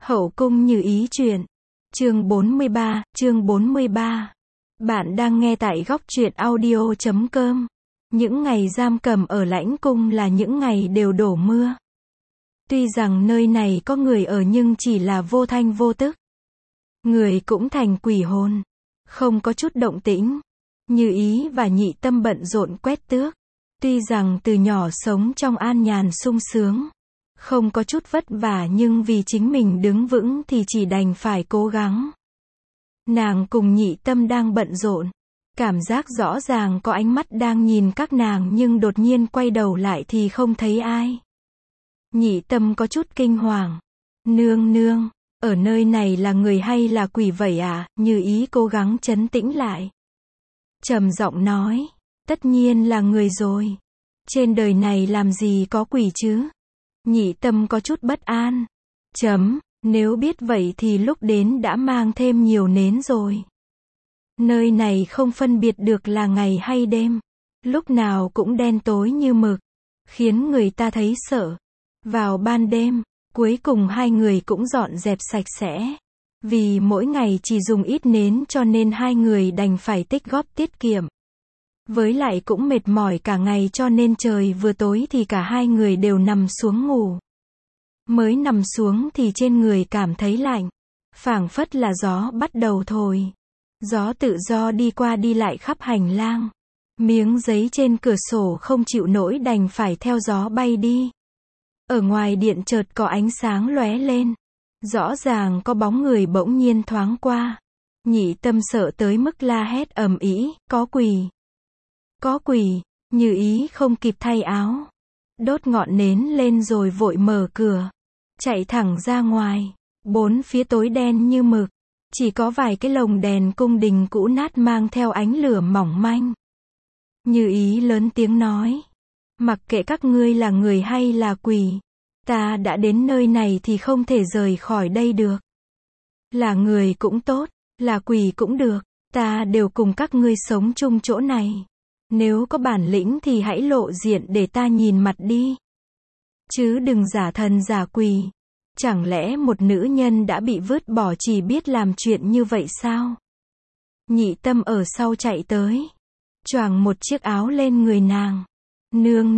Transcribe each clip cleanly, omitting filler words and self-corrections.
Hậu cung Như Ý truyện. Chương 43. Bạn đang nghe tại góc truyện audio.com. Những ngày giam cầm ở lãnh cung là những ngày đều đổ mưa. Tuy rằng nơi này có người ở nhưng chỉ là vô thanh vô tức. Người cũng thành quỷ hồn. Không có chút động tĩnh. Như Ý và Nhị Tâm bận rộn quét tước. Tuy rằng từ nhỏ sống trong an nhàn sung sướng, không có chút vất vả nhưng vì chính mình đứng vững thì chỉ đành phải cố gắng. Nàng cùng Nhị Tâm đang bận rộn. Cảm giác rõ ràng có ánh mắt đang nhìn các nàng nhưng đột nhiên quay đầu lại thì không thấy ai. Nhị Tâm có chút kinh hoàng. Nương nương, ở nơi này là người hay là quỷ vậy à? Như Ý cố gắng trấn tĩnh lại. Trầm giọng nói, tất nhiên là người rồi. Trên đời này làm gì có quỷ chứ? Nhị Tâm có chút bất an. Nếu biết vậy thì lúc đến đã mang thêm nhiều nến rồi. Nơi này không phân biệt được là ngày hay đêm. Lúc nào cũng đen tối như mực, khiến người ta thấy sợ. Vào ban đêm, cuối cùng hai người cũng dọn dẹp sạch sẽ. Vì mỗi ngày chỉ dùng ít nến cho nên hai người đành phải tích góp tiết kiệm. Với lại cũng mệt mỏi cả ngày cho nên trời vừa tối thì cả hai người đều nằm xuống ngủ. Mới nằm xuống thì trên người cảm thấy lạnh. Phảng phất là gió bắt đầu thổi. Gió tự do đi qua đi lại khắp hành lang. Miếng giấy trên cửa sổ không chịu nổi đành phải theo gió bay đi. Ở ngoài điện chợt có ánh sáng lóe lên. Rõ ràng có bóng người bỗng nhiên thoáng qua. Nhị Tâm sợ tới mức la hét ầm ĩ, có quỷ. Có quỷ. Như Ý không kịp thay áo, đốt ngọn nến lên rồi vội mở cửa, chạy thẳng ra ngoài. Bốn phía tối đen như mực, chỉ có vài cái lồng đèn cung đình cũ nát mang theo ánh lửa mỏng manh. Như Ý lớn tiếng nói, mặc kệ các ngươi là người hay là quỷ, ta đã đến nơi này thì không thể rời khỏi đây được. Là người cũng tốt, là quỷ cũng được, ta đều cùng các ngươi sống chung chỗ này. Nếu có bản lĩnh thì hãy lộ diện để ta nhìn mặt đi. Chứ đừng giả thần giả quỷ. Chẳng lẽ một nữ nhân đã bị vứt bỏ chỉ biết làm chuyện như vậy sao? Nhị Tâm ở sau chạy tới, choàng một chiếc áo lên người nàng. Nương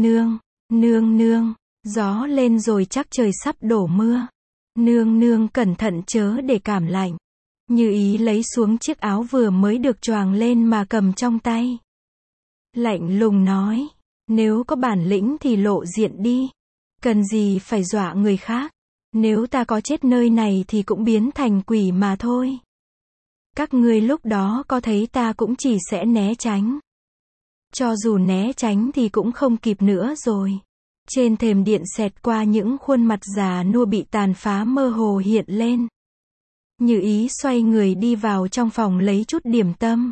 nương, gió lên rồi chắc trời sắp đổ mưa. Nương nương cẩn thận chớ để cảm lạnh. Như Ý lấy xuống chiếc áo vừa mới được choàng lên mà cầm trong tay. Lạnh lùng nói, nếu có bản lĩnh thì lộ diện đi. Cần gì phải dọa người khác. Nếu ta có chết nơi này thì cũng biến thành quỷ mà thôi. Các ngươi lúc đó có thấy ta cũng chỉ sẽ né tránh. Cho dù né tránh thì cũng không kịp nữa rồi. Trên thềm điện xẹt qua những khuôn mặt già nua bị tàn phá mơ hồ hiện lên. Như Ý xoay người đi vào trong phòng lấy chút điểm tâm.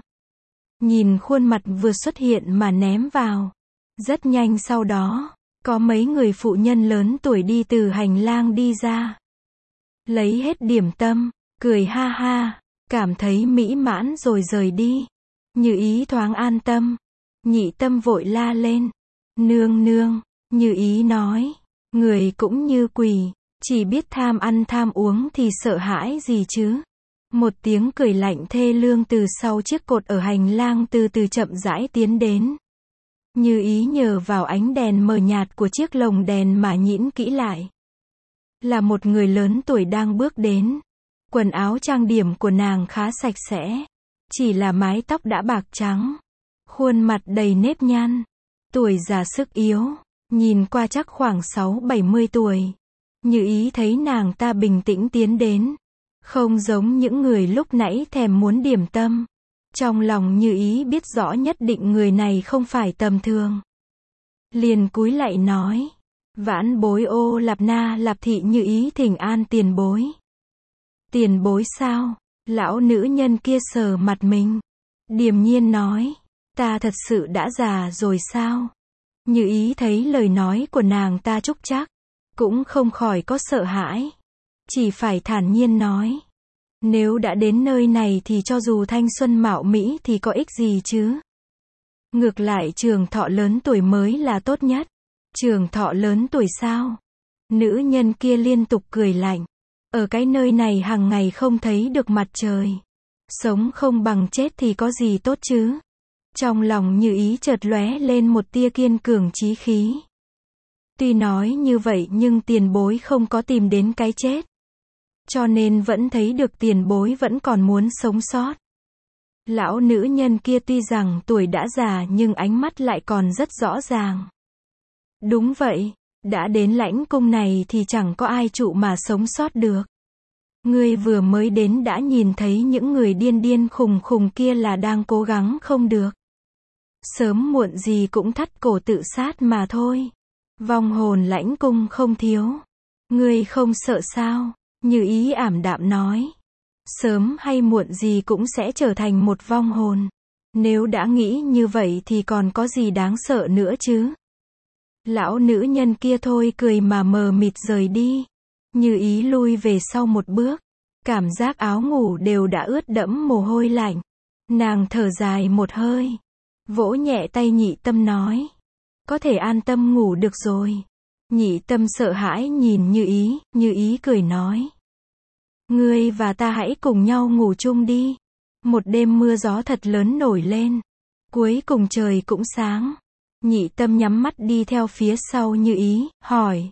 Nhìn khuôn mặt vừa xuất hiện mà ném vào. Rất nhanh sau đó, có mấy người phụ nhân lớn tuổi đi từ hành lang đi ra. Lấy hết điểm tâm, cười ha ha, cảm thấy mỹ mãn rồi rời đi. Như Ý thoáng an tâm. Nhị Tâm vội la lên. Nương, Như Ý nói, người cũng như quỷ, chỉ biết tham ăn tham uống thì sợ hãi gì chứ. Một tiếng cười lạnh thê lương từ sau chiếc cột ở hành lang từ từ chậm rãi tiến đến. Như Ý nhờ vào ánh đèn mờ nhạt của chiếc lồng đèn mà nhĩn kỹ lại. Là một người lớn tuổi đang bước đến. Quần áo trang điểm của nàng khá sạch sẽ. Chỉ là mái tóc đã bạc trắng. Khuôn mặt đầy nếp nhăn. Tuổi già sức yếu. Nhìn qua chắc khoảng 60-70 tuổi. Như Ý thấy nàng ta bình tĩnh tiến đến. Không giống những người lúc nãy thèm muốn điểm tâm. Trong lòng Như Ý biết rõ nhất định người này không phải tầm thường. Liền cúi lạy nói. Vãn bối Ô Lạp Na Lạp Thị Như Ý thỉnh an tiền bối. Tiền bối sao? Lão nữ nhân kia sờ mặt mình. Điềm nhiên nói. Ta thật sự đã già rồi sao? Như Ý thấy lời nói của nàng ta trúc trắc. Cũng không khỏi có sợ hãi. Chỉ phải thản nhiên nói. Nếu đã đến nơi này thì cho dù thanh xuân mạo mỹ thì có ích gì chứ? Ngược lại trường thọ lớn tuổi mới là tốt nhất. Trường thọ lớn tuổi sao? Nữ nhân kia liên tục cười lạnh. Ở cái nơi này hàng ngày không thấy được mặt trời. Sống không bằng chết thì có gì tốt chứ? Trong lòng Như Ý chợt lóe lên một tia kiên cường chí khí. Tuy nói như vậy nhưng tiền bối không có tìm đến cái chết. Cho nên vẫn thấy được tiền bối vẫn còn muốn sống sót. Lão nữ nhân kia tuy rằng tuổi đã già nhưng ánh mắt lại còn rất rõ ràng. Đúng vậy, đã đến lãnh cung này thì chẳng có ai trụ mà sống sót được. Ngươi vừa mới đến đã nhìn thấy những người điên điên khùng khùng kia là đang cố gắng không được. Sớm muộn gì cũng thắt cổ tự sát mà thôi. Vong hồn lãnh cung không thiếu. Ngươi không sợ sao? Như Ý ảm đạm nói. Sớm hay muộn gì cũng sẽ trở thành một vong hồn. Nếu đã nghĩ như vậy thì còn có gì đáng sợ nữa chứ? Lão nữ nhân kia thôi cười mà mờ mịt rời đi. Như Ý lui về sau một bước. Cảm giác áo ngủ đều đã ướt đẫm mồ hôi lạnh. Nàng thở dài một hơi. Vỗ nhẹ tay Nhị Tâm nói. Có thể an tâm ngủ được rồi. Nhị Tâm sợ hãi nhìn Như Ý cười nói. Ngươi và ta hãy cùng nhau ngủ chung đi. Một đêm mưa gió thật lớn nổi lên. Cuối cùng trời cũng sáng. Nhị Tâm nhắm mắt đi theo phía sau Như Ý, hỏi.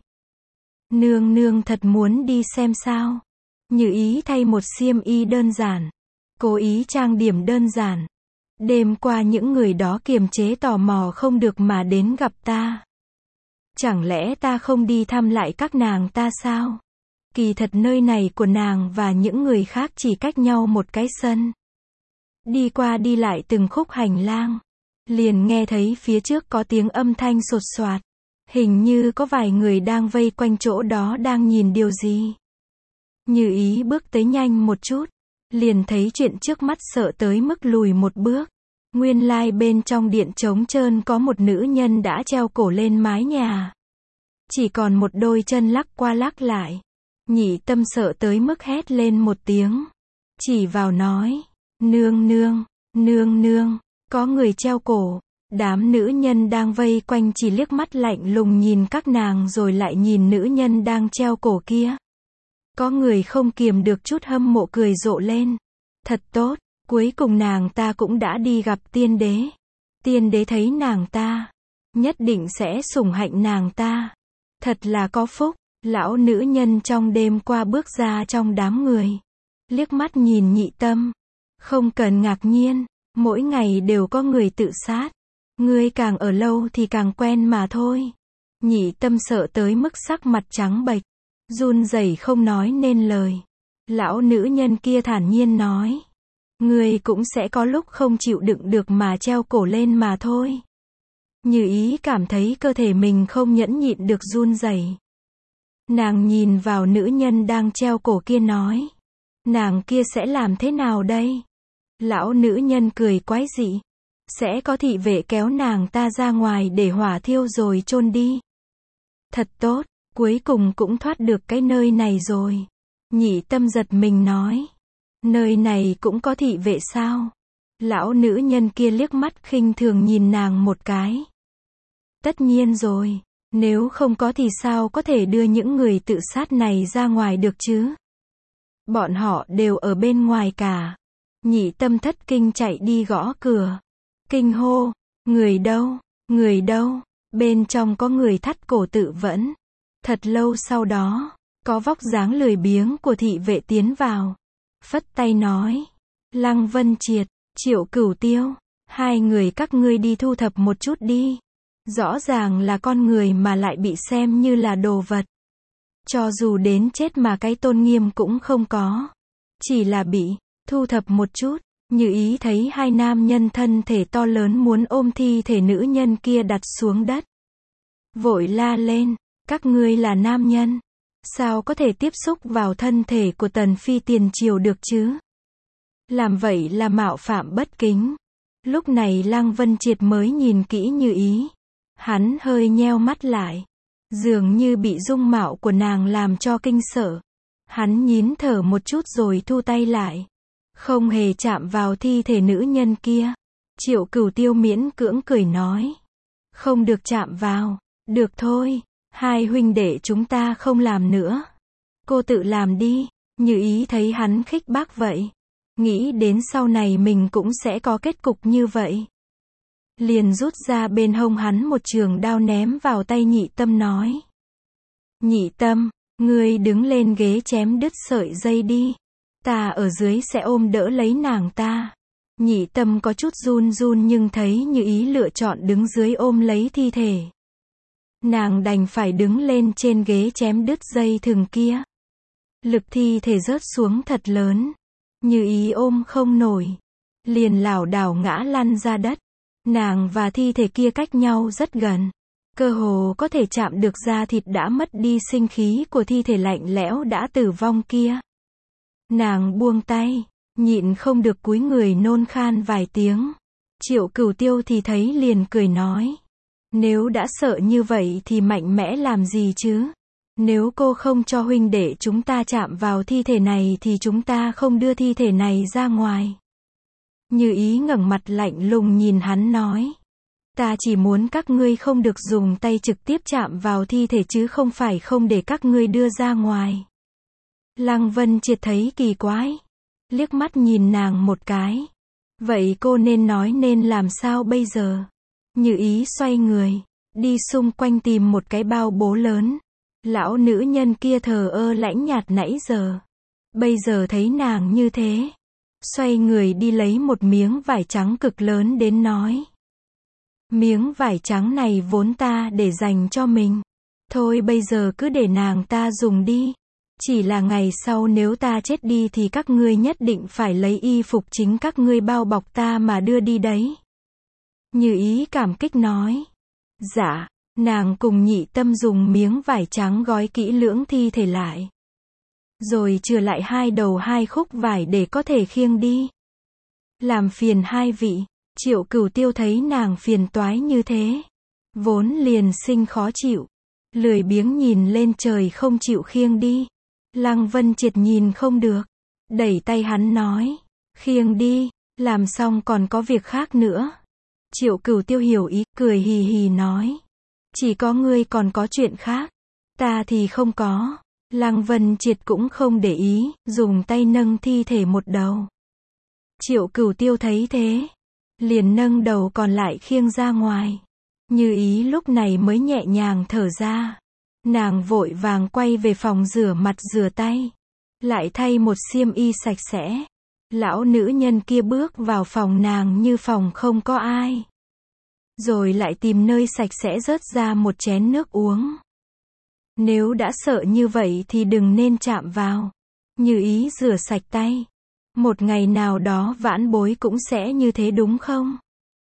Nương nương thật muốn đi xem sao? Như Ý thay một xiêm y đơn giản. Cố ý trang điểm đơn giản. Đêm qua những người đó kiềm chế tò mò không được mà đến gặp ta. Chẳng lẽ ta không đi thăm lại các nàng ta sao? Kỳ thật nơi này của nàng và những người khác chỉ cách nhau một cái sân. Đi qua đi lại từng khúc hành lang. Liền nghe thấy phía trước có tiếng âm thanh sột soạt. Hình như có vài người đang vây quanh chỗ đó đang nhìn điều gì. Như Ý bước tới nhanh một chút. Liền thấy chuyện trước mắt sợ tới mức lùi một bước. Nguyên lai bên trong điện trống trơn có một nữ nhân đã treo cổ lên mái nhà. Chỉ còn một đôi chân lắc qua lắc lại. Nhị Tâm sợ tới mức hét lên một tiếng. Chỉ vào nói. Nương nương, nương nương, có người treo cổ. Đám nữ nhân đang vây quanh chỉ liếc mắt lạnh lùng nhìn các nàng rồi lại nhìn nữ nhân đang treo cổ kia. Có người không kiềm được chút hâm mộ cười rộ lên. Thật tốt, cuối cùng nàng ta cũng đã đi gặp tiên đế. Tiên đế thấy nàng ta, nhất định sẽ sủng hạnh nàng ta. Thật là có phúc. Lão nữ nhân trong đêm qua bước ra trong đám người. Liếc mắt nhìn Nhị Tâm. Không cần ngạc nhiên, mỗi ngày đều có người tự sát. Ngươi càng ở lâu thì càng quen mà thôi. Nhị Tâm sợ tới mức sắc mặt trắng bệch, run rẩy không nói nên lời. Lão nữ nhân kia thản nhiên nói. Ngươi cũng sẽ có lúc không chịu đựng được mà treo cổ lên mà thôi. Như Ý cảm thấy cơ thể mình không nhẫn nhịn được run rẩy. Nàng nhìn vào nữ nhân đang treo cổ kia nói. Nàng kia sẽ làm thế nào đây? Lão nữ nhân cười quái dị. Sẽ có thị vệ kéo nàng ta ra ngoài để hỏa thiêu rồi chôn đi. Thật tốt, cuối cùng cũng thoát được cái nơi này rồi. Nhị Tâm giật mình nói. Nơi này cũng có thị vệ sao? Lão nữ nhân kia liếc mắt khinh thường nhìn nàng một cái. Tất nhiên rồi. Nếu không có thì sao có thể đưa những người tự sát này ra ngoài được chứ? Bọn họ đều ở bên ngoài cả. Nhị Tâm thất kinh chạy đi gõ cửa. Kinh hô, người đâu, người đâu? Bên trong có người thắt cổ tự vẫn. Thật lâu sau đó, có vóc dáng lười biếng của thị vệ tiến vào. Phất tay nói. Lăng Vân Triệt, Triệu Cửu Tiêu, hai người các ngươi đi thu thập một chút đi. Rõ ràng là con người mà lại bị xem như là đồ vật. Cho dù đến chết mà cái tôn nghiêm cũng không có. Chỉ là bị thu thập một chút. Như Ý thấy hai nam nhân thân thể to lớn muốn ôm thi thể nữ nhân kia đặt xuống đất. Vội la lên. Các ngươi là nam nhân. Sao có thể tiếp xúc vào thân thể của tần phi tiền triều được chứ? Làm vậy là mạo phạm bất kính. Lúc này Lăng Vân Triệt mới nhìn kỹ Như Ý. Hắn hơi nheo mắt lại. Dường như bị dung mạo của nàng làm cho kinh sợ. Hắn nhín thở một chút rồi thu tay lại. Không hề chạm vào thi thể nữ nhân kia. Triệu Cửu Tiêu miễn cưỡng cười nói. Không được chạm vào. Được thôi. Hai huynh đệ chúng ta không làm nữa. Cô tự làm đi. Như Ý thấy hắn khích bác vậy. Nghĩ đến sau này mình cũng sẽ có kết cục như vậy. Liền rút ra bên hông hắn một trường đao ném vào tay Nhị Tâm nói. Nhị Tâm, ngươi đứng lên ghế chém đứt sợi dây đi. Ta ở dưới sẽ ôm đỡ lấy nàng ta. Nhị Tâm có chút run run nhưng thấy Như Ý lựa chọn đứng dưới ôm lấy thi thể. Nàng đành phải đứng lên trên ghế chém đứt dây thừng kia. Lực thi thể rớt xuống thật lớn. Như Ý ôm không nổi. Liền lảo đảo ngã lăn ra đất. Nàng và thi thể kia cách nhau rất gần. Cơ hồ có thể chạm được da thịt đã mất đi sinh khí của thi thể lạnh lẽo đã tử vong kia. Nàng buông tay, nhịn không được cúi người nôn khan vài tiếng. Triệu Cửu Tiêu thì thấy liền cười nói. Nếu đã sợ như vậy thì mạnh mẽ làm gì chứ? Nếu cô không cho huynh đệ chúng ta chạm vào thi thể này thì chúng ta không đưa thi thể này ra ngoài. Như Ý ngẩng mặt lạnh lùng nhìn hắn nói. Ta chỉ muốn các ngươi không được dùng tay trực tiếp chạm vào thi thể chứ không phải không để các ngươi đưa ra ngoài. Lăng Vân Triệt thấy kỳ quái. Liếc mắt nhìn nàng một cái. Vậy cô nên nói nên làm sao bây giờ? Như Ý xoay người. Đi xung quanh tìm một cái bao bố lớn. Lão nữ nhân kia thờ ơ lãnh nhạt nãy giờ. Bây giờ thấy nàng như thế. Xoay người đi lấy một miếng vải trắng cực lớn đến nói. Miếng vải trắng này vốn ta để dành cho mình. Thôi bây giờ cứ để nàng ta dùng đi. Chỉ là ngày sau nếu ta chết đi thì các ngươi nhất định phải lấy y phục chính các ngươi bao bọc ta mà đưa đi đấy. Như Ý cảm kích nói. Dạ, nàng cùng Nhị Tâm dùng miếng vải trắng gói kỹ lưỡng thi thể lại. Rồi chừa lại hai đầu hai khúc vải để có thể khiêng đi. Làm phiền hai vị. Triệu Cửu Tiêu thấy nàng phiền toái như thế. Vốn liền sinh khó chịu. Lười biếng nhìn lên trời không chịu khiêng đi. Lăng Vân Triệt nhìn không được. Đẩy tay hắn nói. Khiêng đi, làm xong còn có việc khác nữa. Triệu Cửu Tiêu hiểu ý, cười hì hì nói. Chỉ có ngươi còn có chuyện khác. Ta thì không có. Lăng Vân Triệt cũng không để ý, dùng tay nâng thi thể một đầu. Triệu Cửu Tiêu thấy thế. Liền nâng đầu còn lại khiêng ra ngoài. Như Ý lúc này mới nhẹ nhàng thở ra. Nàng vội vàng quay về phòng rửa mặt rửa tay. Lại thay một xiêm y sạch sẽ. Lão nữ nhân kia bước vào phòng nàng như phòng không có ai. Rồi lại tìm nơi sạch sẽ rớt ra một chén nước uống. Nếu đã sợ như vậy thì đừng nên chạm vào. Như Ý rửa sạch tay. Một ngày nào đó Vãn Bối cũng sẽ như thế đúng không?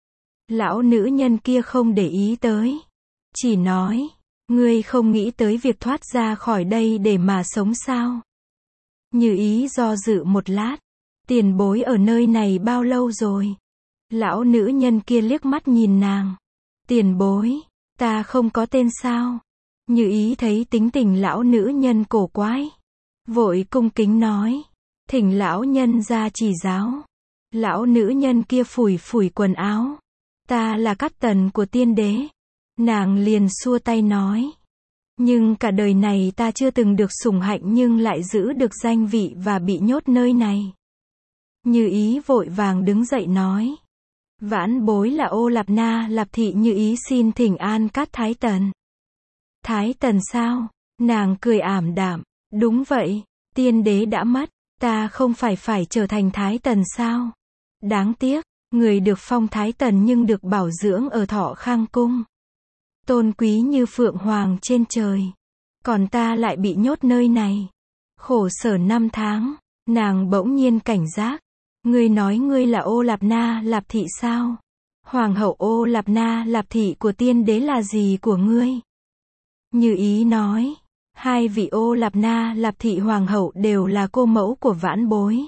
Lão nữ nhân kia không để ý tới. Chỉ nói, ngươi không nghĩ tới việc thoát ra khỏi đây để mà sống sao? Như Ý do dự một lát. Tiền bối ở nơi này bao lâu rồi? Lão nữ nhân kia liếc mắt nhìn nàng. Tiền bối, ta không có tên sao? Như Ý thấy tính tình lão nữ nhân cổ quái. Vội cung kính nói. Thỉnh lão nhân ra chỉ giáo. Lão nữ nhân kia phủi phủi quần áo. Ta là Cát Tần của tiên đế. Nàng liền xua tay nói. Nhưng cả đời này ta chưa từng được sủng hạnh nhưng lại giữ được danh vị và bị nhốt nơi này. Như Ý vội vàng đứng dậy nói. Vãn Bối là Ô Lạp Na Lạp Thị Như Ý xin thỉnh an Cát Thái Tần. Thái Tần sao? Nàng cười ảm đạm. Đúng vậy, tiên đế đã mất. Ta không phải trở thành Thái Tần sao? Đáng tiếc, người được phong Thái Tần nhưng được bảo dưỡng ở Thọ Khang Cung. Tôn quý như phượng hoàng trên trời. Còn ta lại bị nhốt nơi này. Khổ sở 5 tháng. Nàng bỗng nhiên cảnh giác. Ngươi nói ngươi là Ô Lạp Na Lạp Thị sao? Hoàng hậu Ô Lạp Na Lạp Thị của tiên đế là gì của ngươi? Như Ý nói. Hai vị Ô Lạp Na Lạp Thị hoàng hậu đều là cô mẫu của Vãn Bối.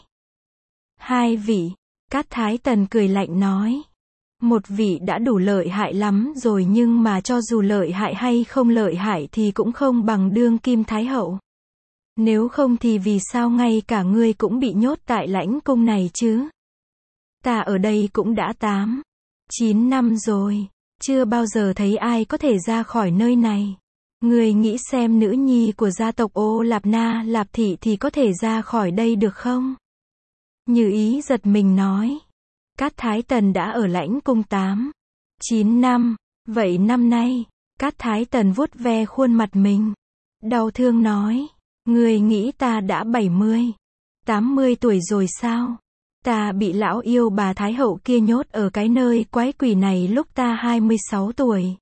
Hai vị. Cát Thái Tần cười lạnh nói. Một vị đã đủ lợi hại lắm rồi nhưng mà cho dù lợi hại hay không lợi hại thì cũng không bằng đương kim thái hậu. Nếu không thì vì sao ngay cả ngươi cũng bị nhốt tại lãnh cung này chứ? Ta ở đây cũng đã 8, 9 năm rồi. Chưa bao giờ thấy ai có thể ra khỏi nơi này. Người nghĩ xem nữ nhi của gia tộc Ô Lạp Na Lạp Thị thì có thể ra khỏi đây được không? Như Ý giật mình nói. Cát Thái Tần đã ở lãnh cung 9 năm. Vậy năm nay, Cát Thái Tần vuốt ve khuôn mặt mình. Đau thương nói. Người nghĩ ta đã 80 tuổi rồi sao? Ta bị lão yêu bà Thái Hậu kia nhốt ở cái nơi quái quỷ này lúc ta 26 tuổi.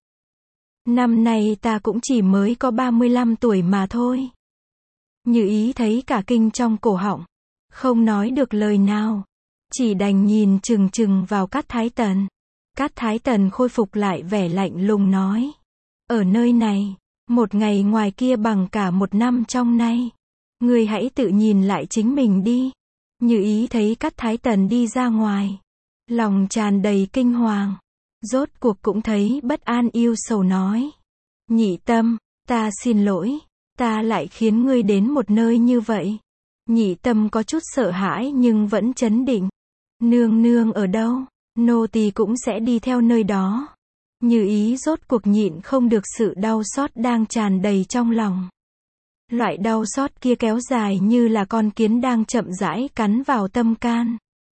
Năm nay ta cũng chỉ mới có 35 tuổi mà thôi. Như Ý thấy cả kinh trong cổ họng. Không nói được lời nào. Chỉ đành nhìn chừng chừng vào Cát Thái Tần. Cát Thái Tần khôi phục lại vẻ lạnh lùng nói. Ở nơi này, một ngày ngoài kia bằng cả một năm trong nay. Ngươi hãy tự nhìn lại chính mình đi. Như Ý thấy Cát Thái Tần đi ra ngoài. Lòng tràn đầy kinh hoàng. Rốt cuộc cũng thấy bất an yêu sầu nói. Nhị Tâm, ta xin lỗi. Ta lại khiến ngươi đến một nơi như vậy. Nhị Tâm có chút sợ hãi nhưng vẫn trấn định. Nương nương ở đâu? Nô tỳ cũng sẽ đi theo nơi đó. Như Ý rốt cuộc nhịn không được sự đau xót đang tràn đầy trong lòng. Loại đau xót kia kéo dài như là con kiến đang chậm rãi cắn vào tâm can.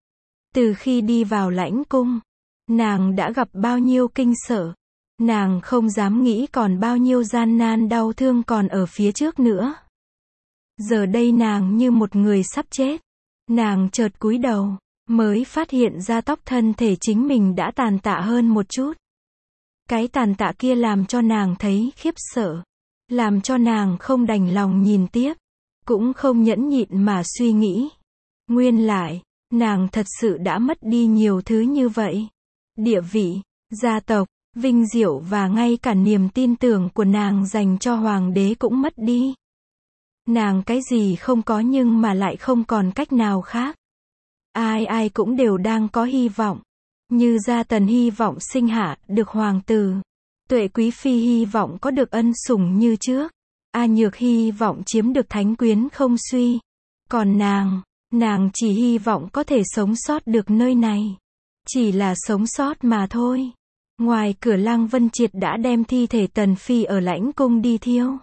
Từ khi đi vào lãnh cung, nàng đã gặp bao nhiêu kinh sợ. Nàng không dám nghĩ còn bao nhiêu gian nan đau thương còn ở phía trước nữa. Giờ đây nàng như một người sắp chết. Nàng chợt cúi đầu, mới phát hiện ra tóc thân thể chính mình đã tàn tạ hơn một chút. Cái tàn tạ kia làm cho nàng thấy khiếp sợ. Làm cho nàng không đành lòng nhìn tiếp. Cũng không nhẫn nhịn mà suy nghĩ. Nguyên lại, nàng thật sự đã mất đi nhiều thứ như vậy. Địa vị, gia tộc, vinh diệu và ngay cả niềm tin tưởng của nàng dành cho hoàng đế cũng mất đi. Nàng cái gì không có nhưng mà lại không còn cách nào khác. Ai ai cũng đều đang có hy vọng. Như Gia Tần hy vọng sinh hạ được hoàng tử. Tuệ Quý Phi hy vọng có được ân sủng như trước. A Nhược hy vọng chiếm được thánh quyến không suy. Còn nàng chỉ hy vọng có thể sống sót được nơi này. Chỉ là sống sót mà thôi. Ngoài cửa Lăng Vân Triệt đã đem thi thể Tần Phi ở lãnh cung đi thiêu.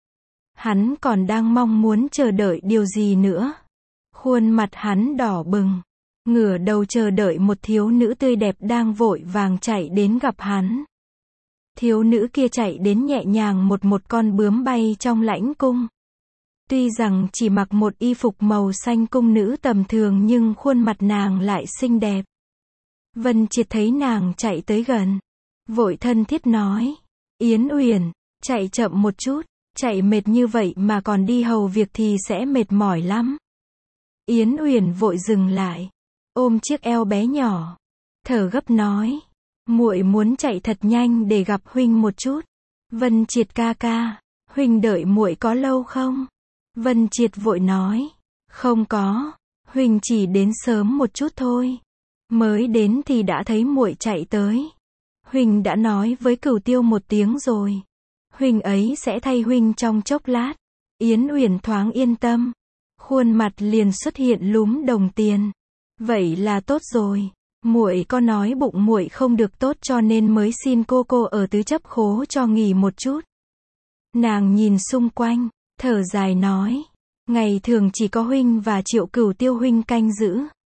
Hắn còn đang mong muốn chờ đợi điều gì nữa. Khuôn mặt hắn đỏ bừng. Ngửa đầu chờ đợi một thiếu nữ tươi đẹp đang vội vàng chạy đến gặp hắn. Thiếu nữ kia chạy đến nhẹ nhàng một con bướm bay trong lãnh cung. Tuy rằng chỉ mặc một y phục màu xanh cung nữ tầm thường nhưng khuôn mặt nàng lại xinh đẹp. Vân Triệt thấy nàng chạy tới gần. Vội thân thiết nói. Yến Uyển, chạy chậm một chút. Chạy mệt như vậy mà còn đi hầu việc thì sẽ mệt mỏi lắm. Yến Uyển vội dừng lại. Ôm chiếc eo bé nhỏ. Thở gấp nói. Muội muốn chạy thật nhanh để gặp huynh một chút. Vân Triệt ca ca. Huynh đợi muội có lâu không? Vân Triệt vội nói. Không có. Huynh chỉ đến sớm một chút thôi. Mới đến thì đã thấy muội chạy tới. Huynh đã nói với Cửu Tiêu một tiếng rồi. Huynh ấy sẽ thay huynh trong chốc lát. Yến Uyển thoáng yên tâm. Khuôn mặt liền xuất hiện lúm đồng tiền. Vậy là tốt rồi. Muội có nói bụng muội không được tốt cho nên mới xin cô ở tứ chấp khố cho nghỉ một chút. Nàng nhìn xung quanh, thở dài nói. Ngày thường chỉ có huynh và Triệu Cửu Tiêu huynh canh giữ.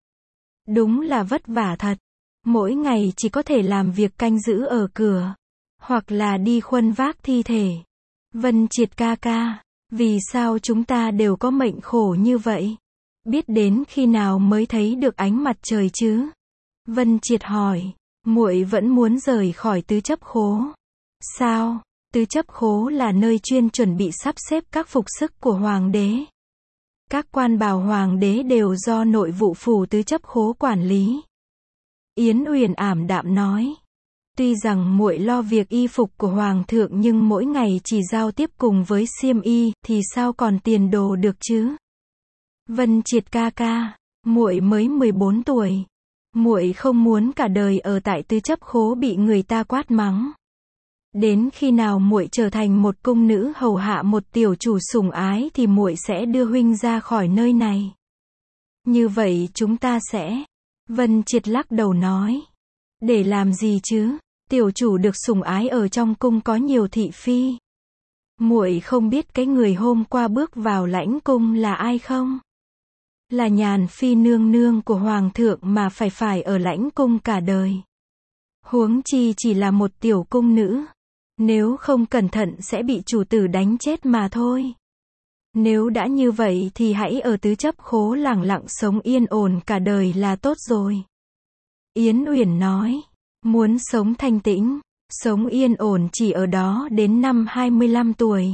Đúng là vất vả thật. Mỗi ngày chỉ có thể làm việc canh giữ ở cửa. Hoặc là đi khuân vác thi thể. Vân Triệt ca ca. Vì sao chúng ta đều có mệnh khổ như vậy? Biết đến khi nào mới thấy được ánh mặt trời chứ? Vân Triệt hỏi. Muội vẫn muốn rời khỏi tứ chấp khố. Sao? Tứ chấp khố là nơi chuyên chuẩn bị sắp xếp các phục sức của hoàng đế. Các quan bào hoàng đế đều do nội vụ phủ tứ chấp khố quản lý. Yến Uyển ảm đạm nói. Tuy rằng muội lo việc y phục của hoàng thượng nhưng mỗi ngày chỉ giao tiếp cùng với xiêm y thì sao còn tiền đồ được chứ? Vân Triệt ca ca, muội mới 14 tuổi. Muội không muốn cả đời ở tại tứ chấp khố bị người ta quát mắng. Đến khi nào muội trở thành một cung nữ hầu hạ một tiểu chủ sủng ái thì muội sẽ đưa huynh ra khỏi nơi này. Như vậy chúng ta sẽ. Vân Triệt lắc đầu nói. Để làm gì chứ? Tiểu chủ được sủng ái ở trong cung có nhiều thị phi. Muội không biết cái người hôm qua bước vào lãnh cung là ai không? Là Nhàn Phi nương nương của hoàng thượng mà phải ở lãnh cung cả đời. Huống chi chỉ là một tiểu cung nữ. Nếu không cẩn thận sẽ bị chủ tử đánh chết mà thôi. Nếu đã như vậy thì hãy ở tứ chấp khố lẳng lặng sống yên ổn cả đời là tốt rồi. Yến Uyển nói, muốn sống thanh tĩnh, sống yên ổn chỉ ở đó đến năm 25 tuổi.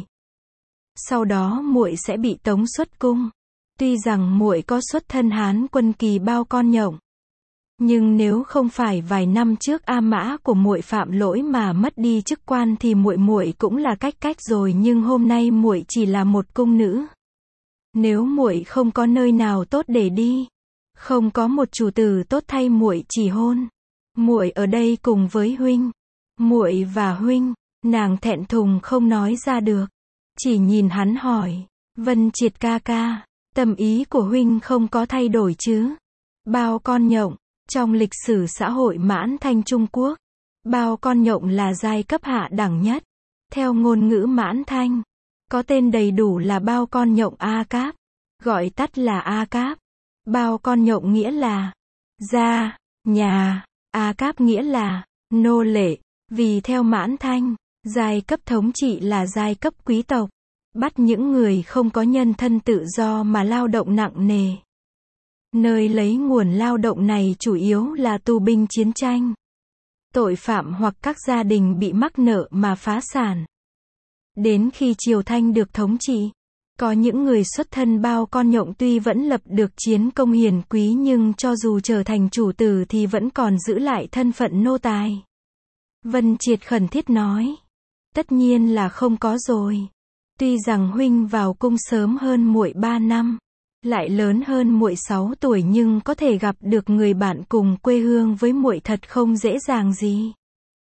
Sau đó muội sẽ bị tống xuất cung. Tuy rằng muội có xuất thân Hán quân kỳ bao con nhộng, nhưng nếu không phải vài năm trước A Mã của muội phạm lỗi mà mất đi chức quan thì muội cũng là cách rồi, nhưng hôm nay muội chỉ là một cung nữ. Nếu muội không có nơi nào tốt để đi, không có một chủ tử tốt thay muội chỉ hôn, muội ở đây cùng với huynh. Muội và huynh, nàng thẹn thùng không nói ra được, chỉ nhìn hắn hỏi, Vân Triệt ca ca, tâm ý của huynh không có thay đổi chứ? Bao con nhộng, trong lịch sử xã hội Mãn Thanh Trung Quốc, bao con nhộng là giai cấp hạ đẳng nhất. Theo ngôn ngữ Mãn Thanh, có tên đầy đủ là bao con nhộng A Cáp, gọi tắt là A Cáp. Bao con nhộng nghĩa là gia, nhà, A Cáp nghĩa là nô lệ. Vì theo Mãn Thanh, giai cấp thống trị là giai cấp quý tộc, bắt những người không có nhân thân tự do mà lao động nặng nề. Nơi lấy nguồn lao động này chủ yếu là tù binh chiến tranh, tội phạm hoặc các gia đình bị mắc nợ mà phá sản. Đến khi Triều Thanh được thống trị, có những người xuất thân bao con nhộng tuy vẫn lập được chiến công hiền quý nhưng cho dù trở thành chủ tử thì vẫn còn giữ lại thân phận nô tài. Vân Triệt khẩn thiết nói, tất nhiên là không có rồi. Tuy rằng huynh vào cung sớm hơn muội 3 năm, lại lớn hơn muội 6 tuổi nhưng có thể gặp được người bạn cùng quê hương với muội thật không dễ dàng gì.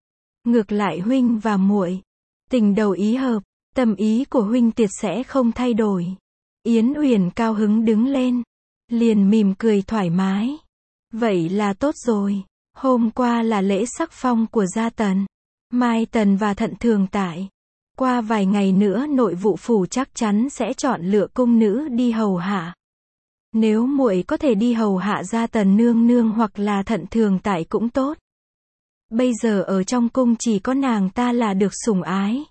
Ngược lại huynh và muội, tình đầu ý hợp, tâm ý của huynh tuyệt sẽ không thay đổi. Yến Uyển cao hứng đứng lên, liền mỉm cười thoải mái. Vậy là tốt rồi. Hôm qua là lễ sắc phong của gia Tần, Mai Tần và Thận Thường Tại. Qua vài ngày nữa nội vụ phủ chắc chắn sẽ chọn lựa cung nữ đi hầu hạ. Nếu muội có thể đi hầu hạ gia Tần nương nương hoặc là Thận Thường Tại cũng tốt. Bây giờ ở trong cung chỉ có nàng ta là được sủng ái.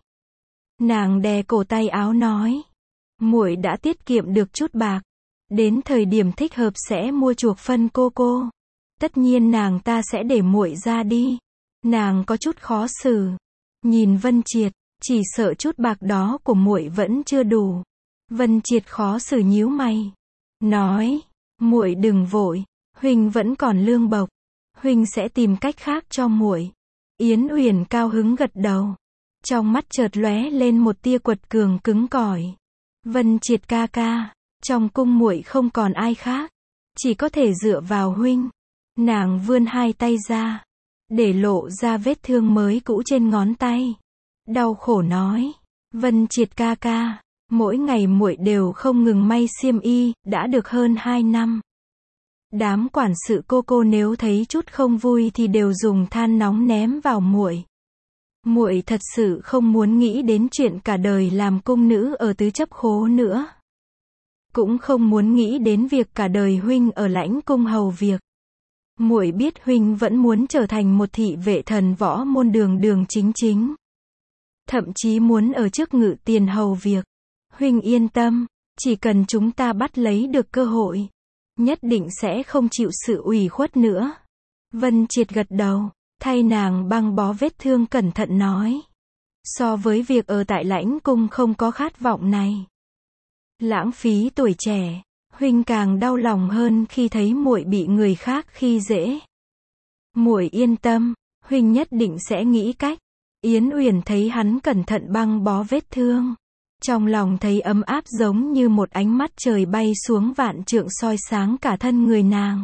Nàng đè cổ tay áo nói, muội đã tiết kiệm được chút bạc, đến thời điểm thích hợp sẽ mua chuộc phân cô. Tất nhiên nàng ta sẽ để muội ra đi. Nàng có chút khó xử. Nhìn Vân Triệt, chỉ sợ chút bạc đó của muội vẫn chưa đủ. Vân Triệt khó xử nhíu mày, nói, muội đừng vội, huynh vẫn còn lương bộc, huynh sẽ tìm cách khác cho muội. Yến Uyển cao hứng gật đầu, trong mắt chợt lóe lên một tia quật cường cứng cỏi. Vân Triệt ca ca, trong cung muội không còn ai khác, chỉ có thể dựa vào huynh. Nàng vươn hai tay ra, để lộ ra vết thương mới cũ trên ngón tay. Đau khổ nói, Vân Triệt ca ca, mỗi ngày muội đều không ngừng may xiêm y, đã được hơn 2 năm. Đám quản sự cô nếu thấy chút không vui thì đều dùng than nóng ném vào muội. Muội thật sự không muốn nghĩ đến chuyện cả đời làm cung nữ ở tứ chấp khố nữa. Cũng không muốn nghĩ đến việc cả đời huynh ở lãnh cung hầu việc. Muội biết huynh vẫn muốn trở thành một thị vệ thần võ môn đường chính. Thậm chí muốn ở trước ngự tiền hầu việc. Huynh yên tâm, chỉ cần chúng ta bắt lấy được cơ hội, nhất định sẽ không chịu sự ủy khuất nữa. Vân Triệt gật đầu, thay nàng băng bó vết thương cẩn thận nói. So với việc ở tại lãnh cung không có khát vọng này, lãng phí tuổi trẻ, huynh càng đau lòng hơn khi thấy muội bị người khác khi dễ. Muội yên tâm, huynh nhất định sẽ nghĩ cách. Yến Uyển thấy hắn cẩn thận băng bó vết thương, trong lòng thấy ấm áp giống như một ánh mắt trời bay xuống vạn trượng soi sáng cả thân người nàng.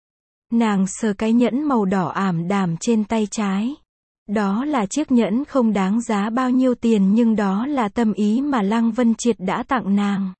Nàng sờ cái nhẫn màu đỏ ảm đạm trên tay trái. Đó là chiếc nhẫn không đáng giá bao nhiêu tiền nhưng đó là tâm ý mà Lăng Vân Triệt đã tặng nàng.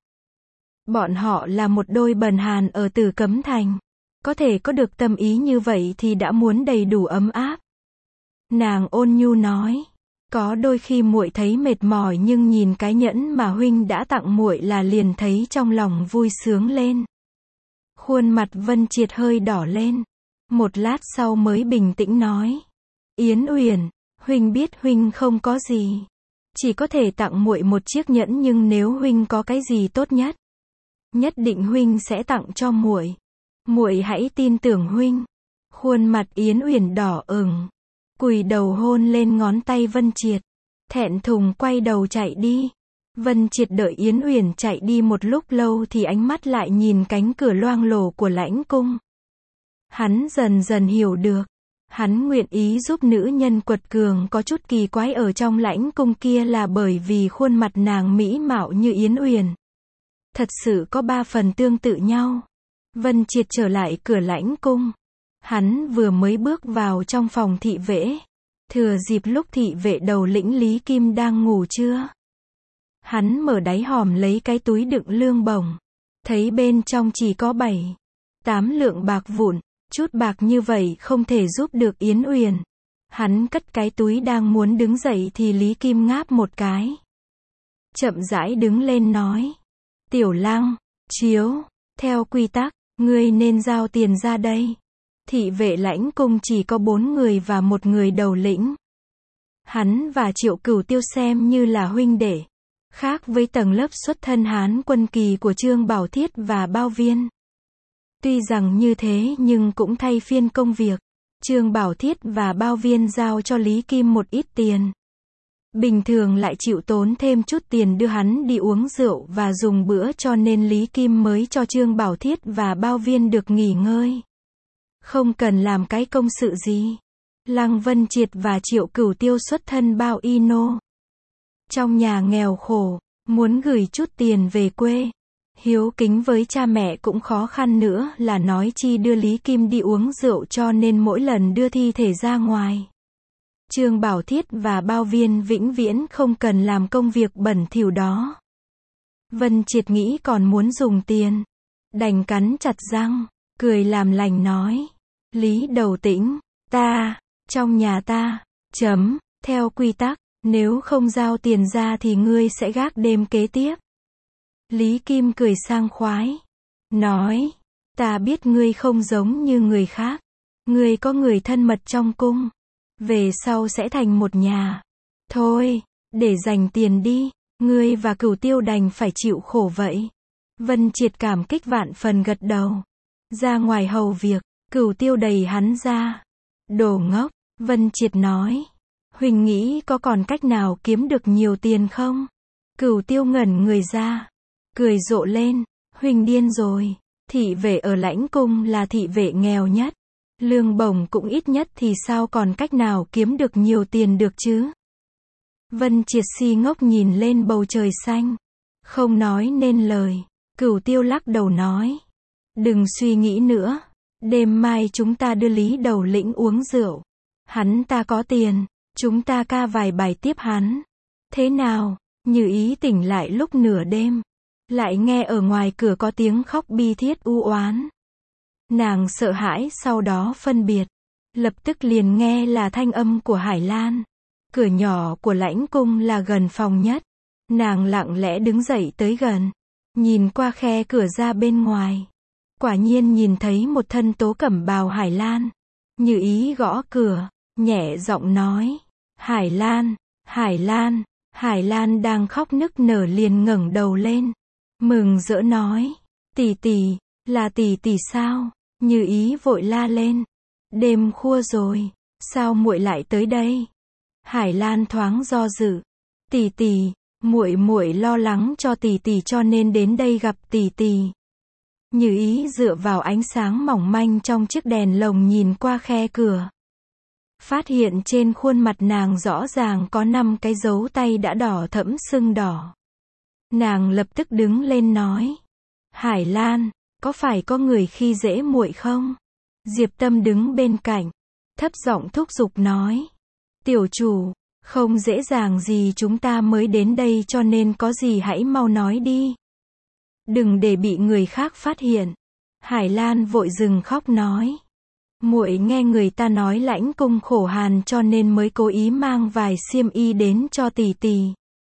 Bọn họ là một đôi bần hàn ở Tử Cấm Thành. Có thể có được tâm ý như vậy thì đã muốn đầy đủ ấm áp. Nàng ôn nhu nói, Có đôi khi muội thấy mệt mỏi nhưng nhìn cái nhẫn mà huynh đã tặng muội là liền thấy trong lòng vui sướng lên. Khuôn mặt Vân Triệt hơi đỏ lên. Một lát sau mới bình tĩnh nói. Yến Uyển, huynh biết huynh không có gì. Chỉ có thể tặng muội một chiếc nhẫn nhưng nếu huynh có cái gì tốt nhất, nhất định huynh sẽ tặng cho muội. Muội hãy tin tưởng huynh. Khuôn mặt Yến Uyển đỏ ửng, cúi đầu hôn lên ngón tay Vân Triệt, thẹn thùng quay đầu chạy đi. Vân Triệt đợi Yến Uyển chạy đi một lúc lâu thì ánh mắt lại nhìn cánh cửa loang lổ của lãnh cung. Hắn dần dần hiểu được, hắn nguyện ý giúp nữ nhân quật cường có chút kỳ quái ở trong lãnh cung kia là bởi vì khuôn mặt nàng mỹ mạo như Yến Uyển thật sự có 3 phần tương tự nhau. Vân Triệt trở lại cửa lãnh cung. Hắn vừa mới bước vào trong phòng thị vệ, thừa dịp lúc thị vệ đầu lĩnh Lý Kim đang ngủ trưa. Hắn mở đáy hòm lấy cái túi đựng lương bổng, thấy bên trong chỉ có 7-8 lượng bạc vụn, chút bạc như vậy không thể giúp được Yến Uyển. Hắn cất cái túi đang muốn đứng dậy thì Lý Kim ngáp một cái. Chậm rãi đứng lên nói. Tiểu Lăng, Chiếu, theo quy tắc, ngươi nên giao tiền ra đây. Thị vệ lãnh cung chỉ có 4 người và 1 người đầu lĩnh. Hắn và Triệu Cửu Tiêu xem như là huynh đệ. Khác với tầng lớp xuất thân Hán quân kỳ của Trương Bảo Thiết và Bao Viên. Tuy rằng như thế nhưng cũng thay phiên công việc. Trương Bảo Thiết và Bao Viên giao cho Lý Kim một ít tiền. Bình thường lại chịu tốn thêm chút tiền đưa hắn đi uống rượu và dùng bữa cho nên Lý Kim mới cho Trương Bảo Thiết và Bao Viên được nghỉ ngơi. Không cần làm cái công sự gì. Lăng Vân Triệt và Triệu Cửu Tiêu xuất thân Bao Y Nô. Trong nhà nghèo khổ, muốn gửi chút tiền về quê. Hiếu kính với cha mẹ cũng khó khăn nữa là nói chi đưa Lý Kim đi uống rượu cho nên mỗi lần đưa thi thể ra ngoài. Trương Bảo Thiết và Bao Viên vĩnh viễn không cần làm công việc bẩn thỉu đó. Vân Triệt nghĩ còn muốn dùng tiền. Đành cắn chặt răng, cười làm lành nói. Lý Đầu Tĩnh, trong nhà ta, theo quy tắc, nếu không giao tiền ra thì ngươi sẽ gác đêm kế tiếp. Lý Kim cười sang khoái. Nói, ta biết ngươi không giống như người khác. Ngươi có người thân mật trong cung. Về sau sẽ thành một nhà. Thôi, để dành tiền đi, ngươi và Cửu Tiêu đành phải chịu khổ vậy. Vân Triệt cảm kích vạn phần gật đầu. Ra ngoài hầu việc, Cửu Tiêu đẩy hắn ra. Đồ ngốc, Vân Triệt nói. Huỳnh nghĩ có còn cách nào kiếm được nhiều tiền không? Cửu Tiêu ngẩn người ra. Cười rộ lên. Huỳnh điên rồi. Thị vệ ở lãnh cung là thị vệ nghèo nhất. Lương bổng cũng ít nhất thì sao còn cách nào kiếm được nhiều tiền được chứ? Vân Triệt si ngốc nhìn lên bầu trời xanh. Không nói nên lời. Cửu Tiêu lắc đầu nói. Đừng suy nghĩ nữa. Đêm mai chúng ta đưa Lý Đầu Lĩnh uống rượu. Hắn ta có tiền. Chúng ta ca vài bài tiếp hắn. Thế nào? Như Ý tỉnh lại lúc nửa đêm. Lại nghe ở ngoài cửa có tiếng khóc bi thiết u oán. Nàng sợ hãi sau đó phân biệt. Lập tức liền nghe là thanh âm của Hải Lan. Cửa nhỏ của lãnh cung là gần phòng nhất. Nàng lặng lẽ đứng dậy tới gần. Nhìn qua khe cửa ra bên ngoài. Quả nhiên nhìn thấy một thân tố cẩm bào Hải Lan. Như Ý gõ cửa, nhẹ giọng nói. Hải Lan, Hải Lan. Hải Lan đang khóc nức nở liền ngẩng đầu lên. Mừng rỡ nói. Tỷ tỷ, là tỷ tỷ sao? Như Ý vội la lên. Đêm khuya rồi, sao muội lại tới đây? Hải Lan thoáng do dự. Tỷ tỷ, muội lo lắng cho tỷ tỷ cho nên đến đây gặp tỷ tỷ. Như Ý dựa vào ánh sáng mỏng manh trong chiếc đèn lồng nhìn qua khe cửa. Phát hiện trên khuôn mặt nàng rõ ràng có 5 cái dấu tay đã đỏ thẫm sưng đỏ. Nàng lập tức đứng lên nói. Hải Lan, có phải có người khi dễ muội không? Diệp Tâm đứng bên cạnh, thấp giọng thúc giục nói. Tiểu chủ, không dễ dàng gì chúng ta mới đến đây cho nên có gì hãy mau nói đi. Đừng để bị người khác phát hiện. Hải Lan vội dừng khóc nói. Muội nghe người ta nói lãnh cung khổ hàn cho nên mới cố ý mang vài xiêm y đến cho tỷ tỷ.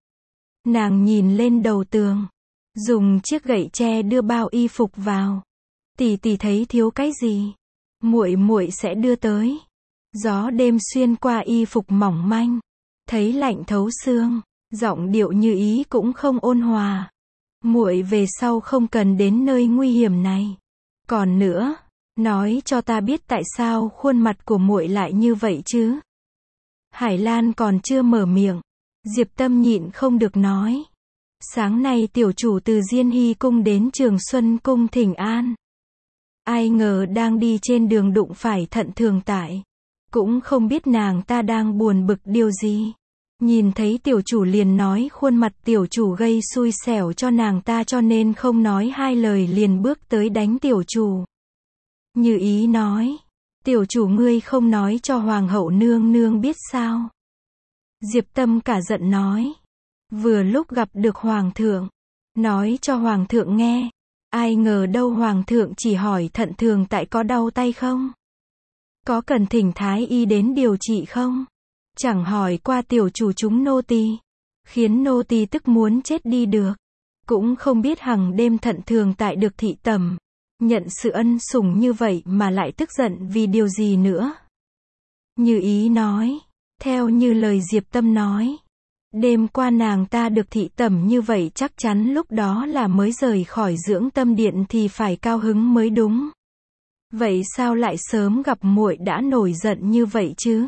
Nàng nhìn lên đầu tường, dùng chiếc gậy tre đưa bao y phục vào. Tỷ tỷ thấy thiếu cái gì, muội sẽ đưa tới. Gió đêm xuyên qua y phục mỏng manh, thấy lạnh thấu xương, giọng điệu Như Ý cũng không ôn hòa. Muội về sau không cần đến nơi nguy hiểm này. Còn nữa, nói cho ta biết tại sao khuôn mặt của muội lại như vậy chứ? Hải Lan còn chưa mở miệng, Diệp Tâm nhịn không được nói. Sáng nay tiểu chủ từ Diên Hy cung đến Trường Xuân cung thỉnh an. Ai ngờ đang đi trên đường đụng phải Thận Thường Tại. Cũng không biết nàng ta đang buồn bực điều gì. Nhìn thấy tiểu chủ liền nói khuôn mặt tiểu chủ gây xui xẻo cho nàng ta cho nên không nói hai lời liền bước tới đánh tiểu chủ. Như Ý nói, tiểu chủ ngươi không nói cho hoàng hậu nương nương biết sao? Diệp Tâm cả giận nói, vừa lúc gặp được hoàng thượng, nói cho hoàng thượng nghe, ai ngờ đâu hoàng thượng chỉ hỏi Thận Thường Tại có đau tay không? Có cần thỉnh thái y đến điều trị không? Chẳng hỏi qua tiểu chủ chúng nô tỳ, khiến nô tỳ tức muốn chết đi được. Cũng không biết hằng đêm Thận Thường Tại được thị tẩm, nhận sự ân sủng như vậy mà lại tức giận vì điều gì nữa? Như Ý nói, theo như lời Diệp Tâm nói, đêm qua nàng ta được thị tẩm như vậy chắc chắn lúc đó là mới rời khỏi dưỡng tâm điện thì phải cao hứng mới đúng. Vậy sao lại sớm gặp muội đã nổi giận như vậy chứ?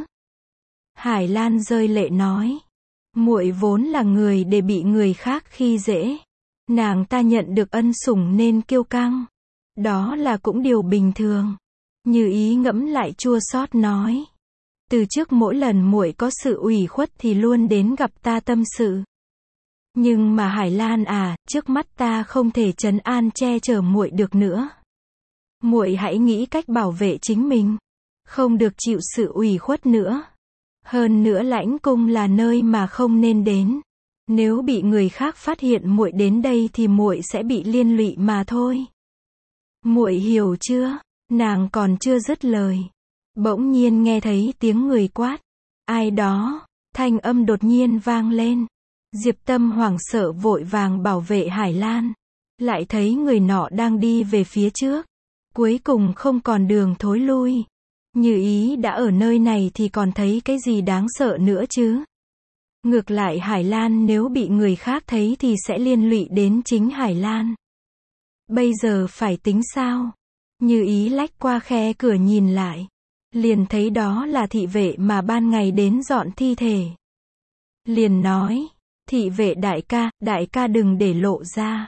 Hải Lan rơi lệ nói, muội vốn là người để bị người khác khi dễ, nàng ta nhận được ân sủng nên kiêu căng, đó là cũng điều bình thường. Như Ý ngẫm lại chua xót nói, từ trước mỗi lần muội có sự ủy khuất thì luôn đến gặp ta tâm sự. Nhưng mà Hải Lan à, trước mắt ta không thể trấn an che chở muội được nữa. Muội hãy nghĩ cách bảo vệ chính mình, không được chịu sự ủy khuất nữa. Hơn nữa lãnh cung là nơi mà không nên đến. Nếu bị người khác phát hiện muội đến đây thì muội sẽ bị liên lụy mà thôi. Muội hiểu chưa? Nàng còn chưa dứt lời, bỗng nhiên nghe thấy tiếng người quát. Ai đó? Thanh âm đột nhiên vang lên. Diệp Tâm hoảng sợ vội vàng bảo vệ Hải Lan. Lại thấy người nọ đang đi về phía trước. Cuối cùng không còn đường thối lui. Như Ý đã ở nơi này thì còn thấy cái gì đáng sợ nữa chứ? Ngược lại Hải Lan nếu bị người khác thấy thì sẽ liên lụy đến chính Hải Lan. Bây giờ phải tính sao? Như Ý lách qua khe cửa nhìn lại, liền thấy đó là thị vệ mà ban ngày đến dọn thi thể. Liền nói, thị vệ đại ca đừng để lộ ra.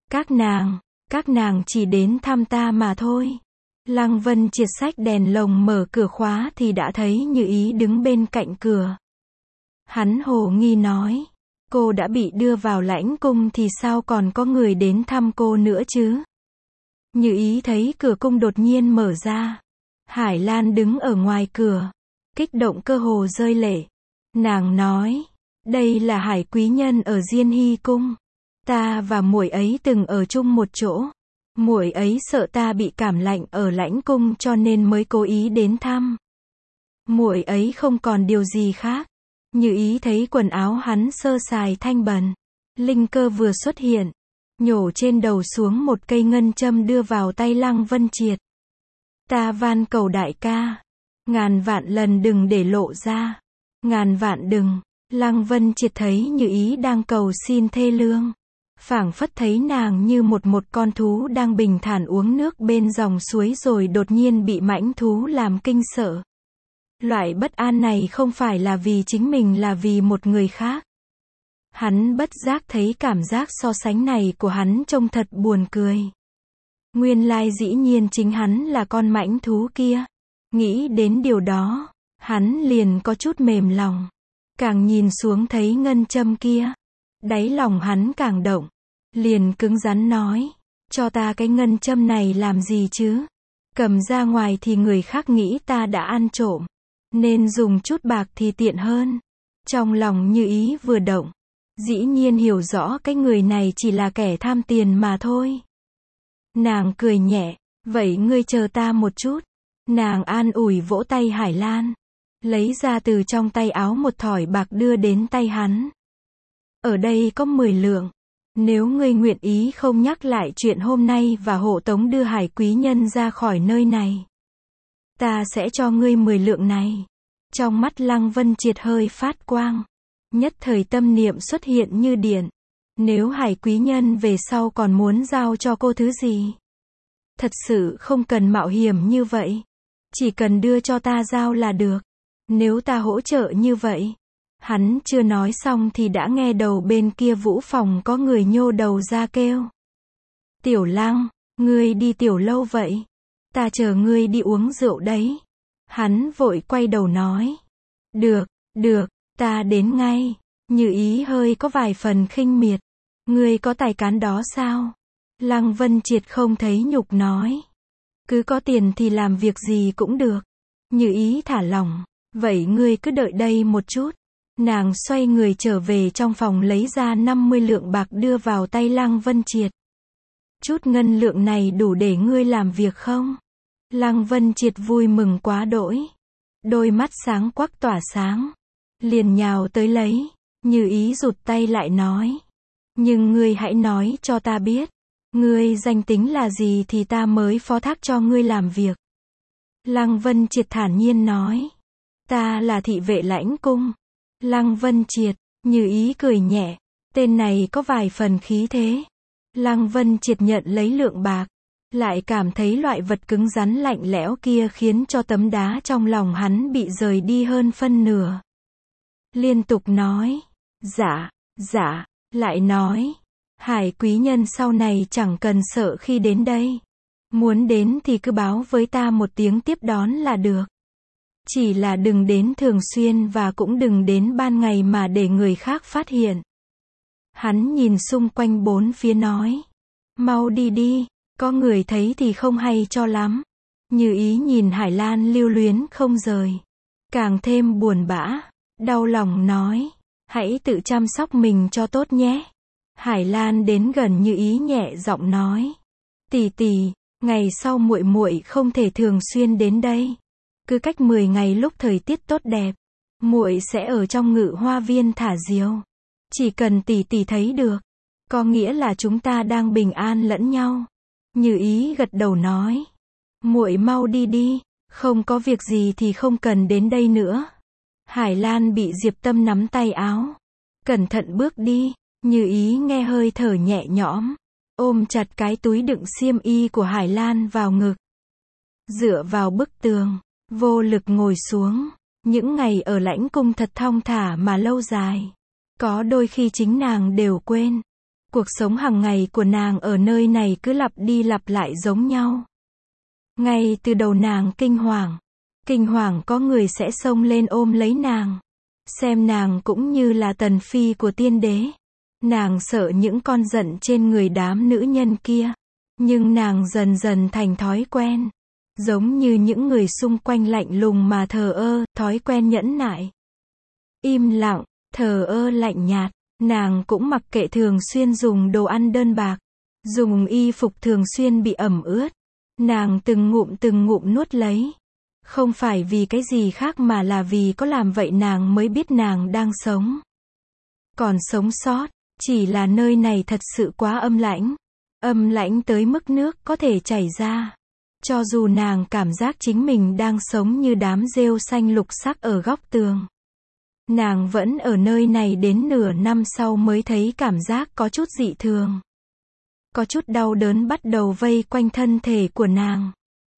Các nàng chỉ đến thăm ta mà thôi. Lăng Vân Triệt xách đèn lồng mở cửa khóa thì đã thấy Như Ý đứng bên cạnh cửa. Hắn hồ nghi nói, cô đã bị đưa vào lãnh cung thì sao còn có người đến thăm cô nữa chứ? Như Ý thấy cửa cung đột nhiên mở ra. Hải Lan đứng ở ngoài cửa, kích động cơ hồ rơi lệ. Nàng nói, đây là Hải quý nhân ở Diên Hy cung. Ta và muội ấy từng ở chung một chỗ. Muội ấy sợ ta bị cảm lạnh ở lãnh cung cho nên mới cố ý đến thăm. Muội ấy không còn điều gì khác. Như Ý thấy quần áo hắn sơ sài thanh bần. Linh cơ vừa xuất hiện, nhổ trên đầu xuống một cây ngân châm đưa vào tay Lăng Vân Triệt. Ta van cầu đại ca, ngàn vạn lần đừng để lộ ra. Ngàn vạn đừng. Lăng Vân Triệt thấy Như Ý đang cầu xin thê lương, phảng phất thấy nàng như một con thú đang bình thản uống nước bên dòng suối rồi đột nhiên bị mãnh thú làm kinh sợ. Loại bất an này không phải là vì chính mình là vì một người khác. Hắn bất giác thấy cảm giác so sánh này của hắn trông thật buồn cười. Nguyên lai dĩ nhiên chính hắn là con mãnh thú kia. Nghĩ đến điều đó, hắn liền có chút mềm lòng. Càng nhìn xuống thấy ngân châm kia, đáy lòng hắn càng động. Liền cứng rắn nói, cho ta cái ngân châm này làm gì chứ? Cầm ra ngoài thì người khác nghĩ ta đã ăn trộm, nên dùng chút bạc thì tiện hơn. Trong lòng Như Ý vừa động, dĩ nhiên hiểu rõ cái người này chỉ là kẻ tham tiền mà thôi. Nàng cười nhẹ, vậy ngươi chờ ta một chút. Nàng an ủi vỗ tay Hải Lan. Lấy ra từ trong tay áo một thỏi bạc đưa đến tay hắn. Ở đây có 10 lượng. Nếu ngươi nguyện ý không nhắc lại chuyện hôm nay và hộ tống đưa Hải quý nhân ra khỏi nơi này, ta sẽ cho ngươi 10 lượng này. Trong mắt Lăng Vân Triệt hơi phát quang. Nhất thời tâm niệm xuất hiện như điện. Nếu Hải quý nhân về sau còn muốn giao cho cô thứ gì, thật sự không cần mạo hiểm như vậy. Chỉ cần đưa cho ta giao là được. Nếu ta hỗ trợ như vậy. Hắn chưa nói xong thì đã nghe đầu bên kia vũ phòng có người nhô đầu ra kêu. Tiểu Lăng, ngươi đi tiểu lâu vậy? Ta chờ ngươi đi uống rượu đấy. Hắn vội quay đầu nói. Được, ta đến ngay. Như Ý hơi có vài phần khinh miệt. Ngươi có tài cán đó sao? Lăng Vân Triệt không thấy nhục nói. Cứ có tiền thì làm việc gì cũng được. Như Ý thả lỏng. Vậy ngươi cứ đợi đây một chút. Nàng xoay người trở về trong phòng lấy ra 50 lượng bạc đưa vào tay Lăng Vân Triệt. Chút ngân lượng này đủ để ngươi làm việc không? Lăng Vân Triệt vui mừng quá đỗi. Đôi mắt sáng quắc tỏa sáng. Liền nhào tới lấy. Như Ý rụt tay lại nói. Nhưng ngươi hãy nói cho ta biết. Ngươi danh tính là gì thì ta mới phó thác cho ngươi làm việc. Lăng Vân Triệt thản nhiên nói. Ta là thị vệ lãnh cung. Lăng Vân Triệt, Như Ý cười nhẹ. Tên này có vài phần khí thế. Lăng Vân Triệt nhận lấy lượng bạc. Lại cảm thấy loại vật cứng rắn lạnh lẽo kia khiến cho tấm đá trong lòng hắn bị rời đi hơn phân nửa. Liên tục nói. Dạ, lại nói. Hải quý nhân sau này chẳng cần sợ khi đến đây. Muốn đến thì cứ báo với ta một tiếng tiếp đón là được. Chỉ là đừng đến thường xuyên và cũng đừng đến ban ngày mà để người khác phát hiện. Hắn nhìn xung quanh bốn phía nói. Mau đi, có người thấy thì không hay cho lắm. Như Ý nhìn Hải Lan lưu luyến không rời. Càng thêm buồn bã, đau lòng nói. Hãy tự chăm sóc mình cho tốt nhé. Hải Lan đến gần Như Ý nhẹ giọng nói. Tỷ, ngày sau muội muội không thể thường xuyên đến đây. Cứ cách 10 ngày lúc thời tiết tốt đẹp, muội sẽ ở trong Ngự Hoa Viên thả diều. Chỉ cần tỷ thấy được, có nghĩa là chúng ta đang bình an lẫn nhau. Như Ý gật đầu nói. Muội mau đi, không có việc gì thì không cần đến đây nữa. Hải Lan bị Diệp Tâm nắm tay áo. Cẩn thận bước đi. Như Ý nghe hơi thở nhẹ nhõm. Ôm chặt cái túi đựng xiêm y của Hải Lan vào ngực. Dựa vào bức tường. Vô lực ngồi xuống. Những ngày ở lãnh cung thật thong thả mà lâu dài. Có đôi khi chính nàng đều quên. Cuộc sống hàng ngày của nàng ở nơi này cứ lặp đi lặp lại giống nhau. Ngay từ đầu nàng kinh hoàng có người sẽ xông lên ôm lấy nàng. Xem nàng cũng như là tần phi của tiên đế. Nàng sợ những con giận trên người đám nữ nhân kia. Nhưng nàng dần dần thành thói quen. Giống như những người xung quanh lạnh lùng mà thờ ơ, thói quen nhẫn nại. Im lặng, thờ ơ lạnh nhạt. Nàng cũng mặc kệ thường xuyên dùng đồ ăn đơn bạc. Dùng y phục thường xuyên bị ẩm ướt. Nàng từng ngụm nuốt lấy. Không phải vì cái gì khác mà là vì có làm vậy nàng mới biết nàng đang sống. Còn sống sót, chỉ là nơi này thật sự quá âm lãnh. Âm lãnh tới mức nước có thể chảy ra. Cho dù nàng cảm giác chính mình đang sống như đám rêu xanh lục sắc ở góc tường. Nàng vẫn ở nơi này đến nửa năm sau mới thấy cảm giác có chút dị thường. Có chút đau đớn bắt đầu vây quanh thân thể của nàng.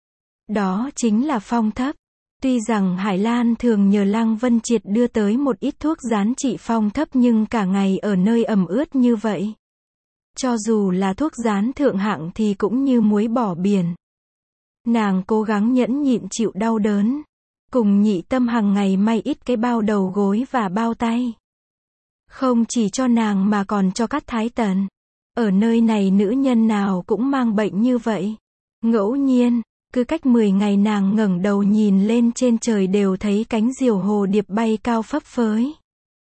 Đó chính là phong thấp. Tuy rằng Hải Lan thường nhờ Lăng Vân Triệt đưa tới một ít thuốc gián trị phong thấp nhưng cả ngày ở nơi ẩm ướt như vậy. Cho dù là thuốc gián thượng hạng thì cũng như muối bỏ biển. Nàng cố gắng nhẫn nhịn chịu đau đớn. Cùng Nhị Tâm hàng ngày may ít cái bao đầu gối và bao tay. Không chỉ cho nàng mà còn cho các thái tần. Ở nơi này nữ nhân nào cũng mang bệnh như vậy. Ngẫu nhiên, cứ cách 10 ngày nàng ngẩng đầu nhìn lên trên trời đều thấy cánh diều hồ điệp bay cao phấp phới.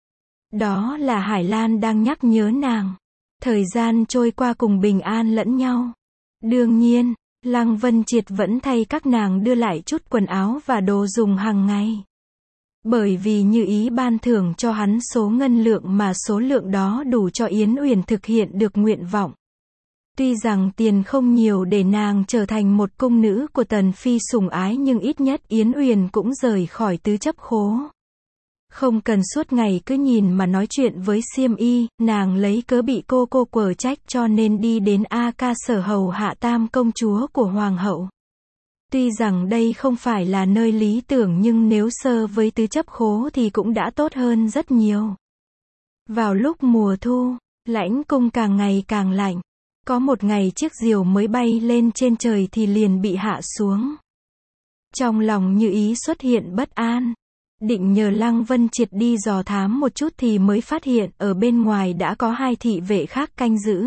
Đó là Hải Lan đang nhắc nhớ nàng. Thời gian trôi qua cùng bình an lẫn nhau. Đương nhiên, Lăng Vân Triệt vẫn thay các nàng đưa lại chút quần áo và đồ dùng hàng ngày. Bởi vì Như Ý ban thưởng cho hắn số ngân lượng mà số lượng đó đủ cho Yến Uyển thực hiện được nguyện vọng. Tuy rằng tiền không nhiều để nàng trở thành một cung nữ của Tần Phi sủng ái nhưng ít nhất Yến Uyển cũng rời khỏi tứ chấp khố. Không cần suốt ngày cứ nhìn mà nói chuyện với Xiêm Y, nàng lấy cớ bị cô quở trách cho nên đi đến A Ca Sở hầu hạ tam công chúa của Hoàng hậu. Tuy rằng đây không phải là nơi lý tưởng nhưng nếu so với tứ chấp khố thì cũng đã tốt hơn rất nhiều. Vào lúc mùa thu, lãnh cung càng ngày càng lạnh. Có một ngày chiếc diều mới bay lên trên trời thì liền bị hạ xuống. Trong lòng Như Ý xuất hiện bất an. Định nhờ Lăng Vân Triệt đi dò thám một chút thì mới phát hiện ở bên ngoài đã có 2 thị vệ khác canh giữ.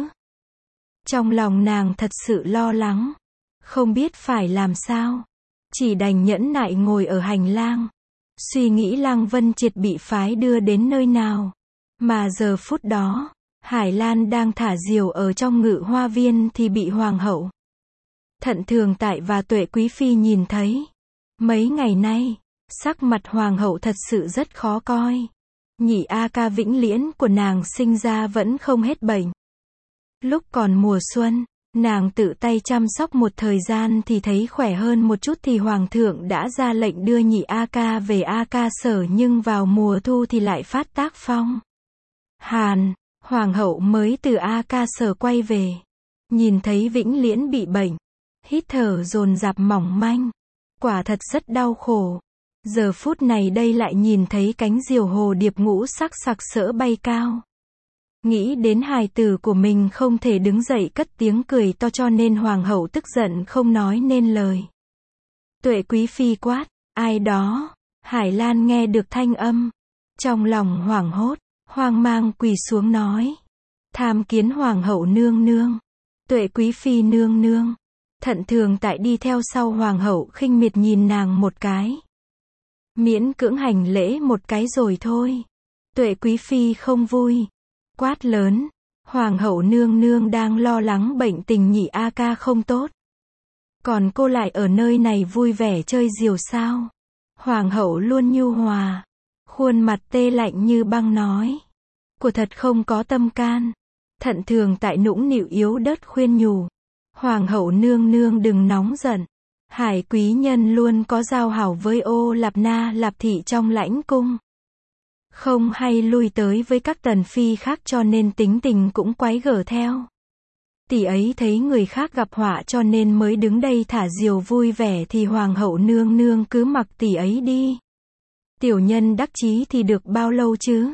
Trong lòng nàng thật sự lo lắng. Không biết phải làm sao. Chỉ đành nhẫn nại ngồi ở hành lang. Suy nghĩ Lăng Vân Triệt bị phái đưa đến nơi nào. Mà giờ phút đó, Hải Lan đang thả diều ở trong Ngự Hoa Viên thì bị Hoàng hậu Thận Thường Tại và Tuệ Quý Phi nhìn thấy. Mấy ngày nay, sắc mặt Hoàng hậu thật sự rất khó coi. Nhị A Ca Vĩnh Liễn của nàng sinh ra vẫn không hết bệnh. Lúc còn mùa xuân, nàng tự tay chăm sóc một thời gian thì thấy khỏe hơn một chút thì Hoàng thượng đã ra lệnh đưa nhị A Ca về A Ca Sở nhưng vào mùa thu thì lại phát tác phong hàn. Hoàng hậu mới từ A Ca Sở quay về. Nhìn thấy Vĩnh Liễn bị bệnh. Hít thở dồn dập mỏng manh. Quả thật rất đau khổ. Giờ phút này đây lại nhìn thấy cánh diều hồ điệp ngũ sắc sặc sỡ bay cao. Nghĩ đến hài tử của mình không thể đứng dậy cất tiếng cười to cho nên Hoàng hậu tức giận không nói nên lời. Tuệ Quý Phi quát, ai đó? Hải Lan nghe được thanh âm. Trong lòng hoảng hốt. Hoang mang quỳ xuống nói. Tham kiến Hoàng hậu nương nương. Tuệ Quý Phi nương nương. Thận Thường Tại đi theo sau Hoàng hậu khinh miệt nhìn nàng một cái. Miễn cưỡng hành lễ một cái rồi thôi. Tuệ Quý Phi không vui. Quát lớn. Hoàng hậu nương nương đang lo lắng bệnh tình nhị A Ca không tốt. Còn cô lại ở nơi này vui vẻ chơi diều sao? Hoàng hậu luôn nhu hòa. Khuôn mặt tê lạnh như băng nói. Của thật không có tâm can. Thận Thường Tại nũng nịu yếu ớt khuyên nhủ. Hoàng hậu nương nương đừng nóng giận. Hải quý nhân luôn có giao hảo với Ô Lạp Na Lạp Thị trong lãnh cung. Không hay lui tới với các tần phi khác cho nên tính tình cũng quái gở theo. Tỷ ấy thấy người khác gặp họa cho nên mới đứng đây thả diều vui vẻ thì Hoàng hậu nương nương cứ mặc tỷ ấy đi. Tiểu nhân đắc chí thì được bao lâu chứ?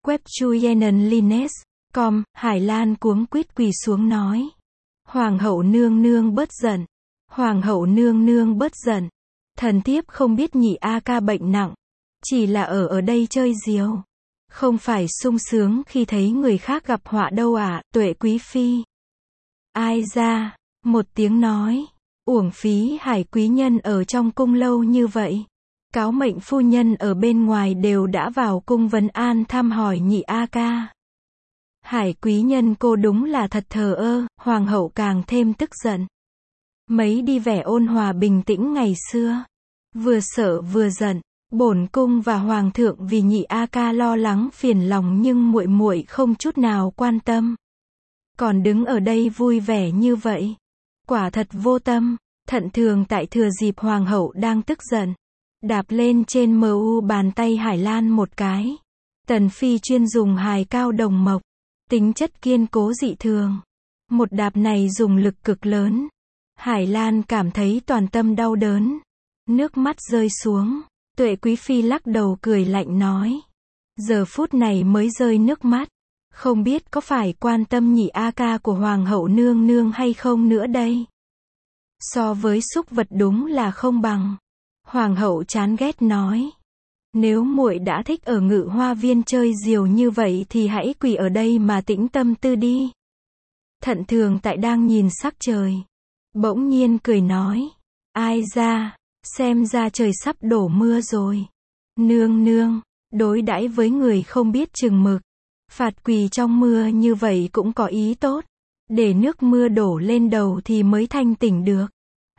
Webchuyenenlines.com, Hải Lan cuống quýt quỳ xuống nói. Hoàng hậu nương nương bớt giận. Hoàng hậu nương nương bớt giận. Thần thiếp không biết nhị A Ca bệnh nặng. Chỉ là ở đây chơi diều. Không phải sung sướng khi thấy người khác gặp họa đâu ạ, Tuệ Quý Phi. Ai ra? Một tiếng nói. Uổng phí Hải quý nhân ở trong cung lâu như vậy. Cáo mệnh phu nhân ở bên ngoài đều đã vào cung vấn an thăm hỏi nhị A Ca. Hải quý nhân cô đúng là thật thờ ơ, Hoàng hậu càng thêm tức giận. Mấy đi vẻ ôn hòa bình tĩnh ngày xưa. Vừa sợ vừa giận, bổn cung và Hoàng thượng vì nhị A Ca lo lắng phiền lòng nhưng muội muội không chút nào quan tâm. Còn đứng ở đây vui vẻ như vậy. Quả thật vô tâm. Thận Thường Tại thừa dịp Hoàng hậu đang tức giận. Đạp lên trên mu bàn tay Hải Lan một cái. Tần Phi chuyên dùng hài cao đồng mộc. Tính chất kiên cố dị thường. Một đạp này dùng lực cực lớn. Hải Lan cảm thấy toàn tâm đau đớn. Nước mắt rơi xuống. Tuệ Quý Phi lắc đầu cười lạnh nói. Giờ phút này mới rơi nước mắt. Không biết có phải quan tâm nhị A Ca của Hoàng hậu nương nương hay không nữa đây. So với súc vật đúng là không bằng. Hoàng hậu chán ghét nói. Nếu muội đã thích ở Ngự Hoa Viên chơi diều như vậy thì hãy quỳ ở đây mà tĩnh tâm tư đi. Thận Thường Tại đang nhìn sắc trời. Bỗng nhiên cười nói. Ai ra, xem ra trời sắp đổ mưa rồi. Nương nương, đối đãi với người không biết chừng mực. Phạt quỳ trong mưa như vậy cũng có ý tốt. Để nước mưa đổ lên đầu thì mới thanh tỉnh được.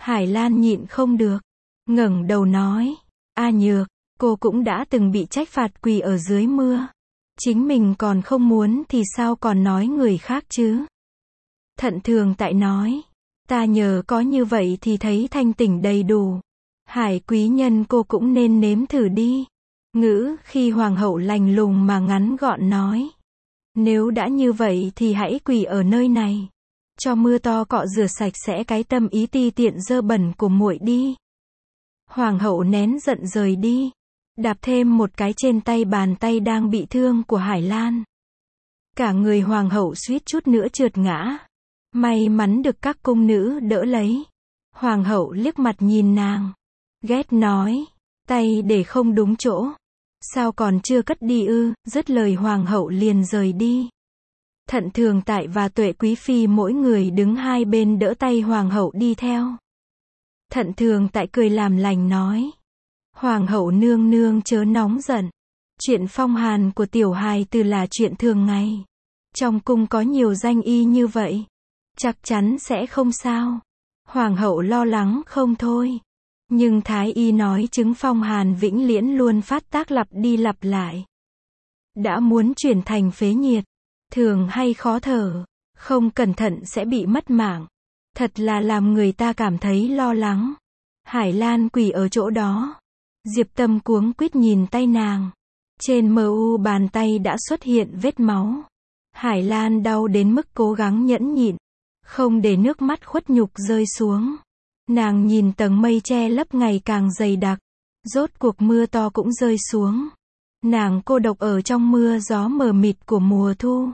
Hải Lan nhịn không được, ngẩng đầu nói, A Nhược, cô cũng đã từng bị trách phạt quỳ ở dưới mưa. Chính mình còn không muốn thì sao còn nói người khác chứ? Thận Thường Tại nói, ta nhờ có như vậy thì thấy thanh tỉnh đầy đủ. Hải quý nhân cô cũng nên nếm thử đi. Ngữ khi hoàng hậu lành lùng mà ngắn gọn nói. Nếu đã như vậy thì hãy quỳ ở nơi này. Cho mưa to cọ rửa sạch sẽ cái tâm ý ti tiện dơ bẩn của muội đi. Hoàng hậu nén giận rời đi. Đạp thêm một cái trên bàn tay đang bị thương của Hải Lan. Cả người hoàng hậu suýt chút nữa trượt ngã. May mắn được các cung nữ đỡ lấy. Hoàng hậu liếc mặt nhìn nàng. Ghét nói, tay để không đúng chỗ. Sao còn chưa cất đi ư? Dứt lời hoàng hậu liền rời đi. Thận Thường Tại và Tuệ Quý Phi mỗi người đứng hai bên đỡ tay hoàng hậu đi theo. Thận Thường Tại cười làm lành nói. Hoàng hậu nương nương chớ nóng giận. Chuyện phong hàn của tiểu hài tử là chuyện thường ngày. Trong cung có nhiều danh y như vậy. Chắc chắn sẽ không sao. Hoàng hậu lo lắng không thôi. Nhưng thái y nói chứng phong hàn vĩnh liễn luôn phát tác lặp đi lặp lại. Đã muốn chuyển thành phế nhiệt. Thường hay khó thở. Không cẩn thận sẽ bị mất mạng. Thật là làm người ta cảm thấy lo lắng. Hải Lan quỳ ở chỗ đó. Diệp Tâm cuống quýt nhìn tay nàng. Trên mu bàn tay đã xuất hiện vết máu. Hải Lan đau đến mức cố gắng nhẫn nhịn. Không để nước mắt khuất nhục rơi xuống. Nàng nhìn tầng mây che lấp ngày càng dày đặc. Rốt cuộc mưa to cũng rơi xuống. Nàng cô độc ở trong mưa gió mờ mịt của mùa thu.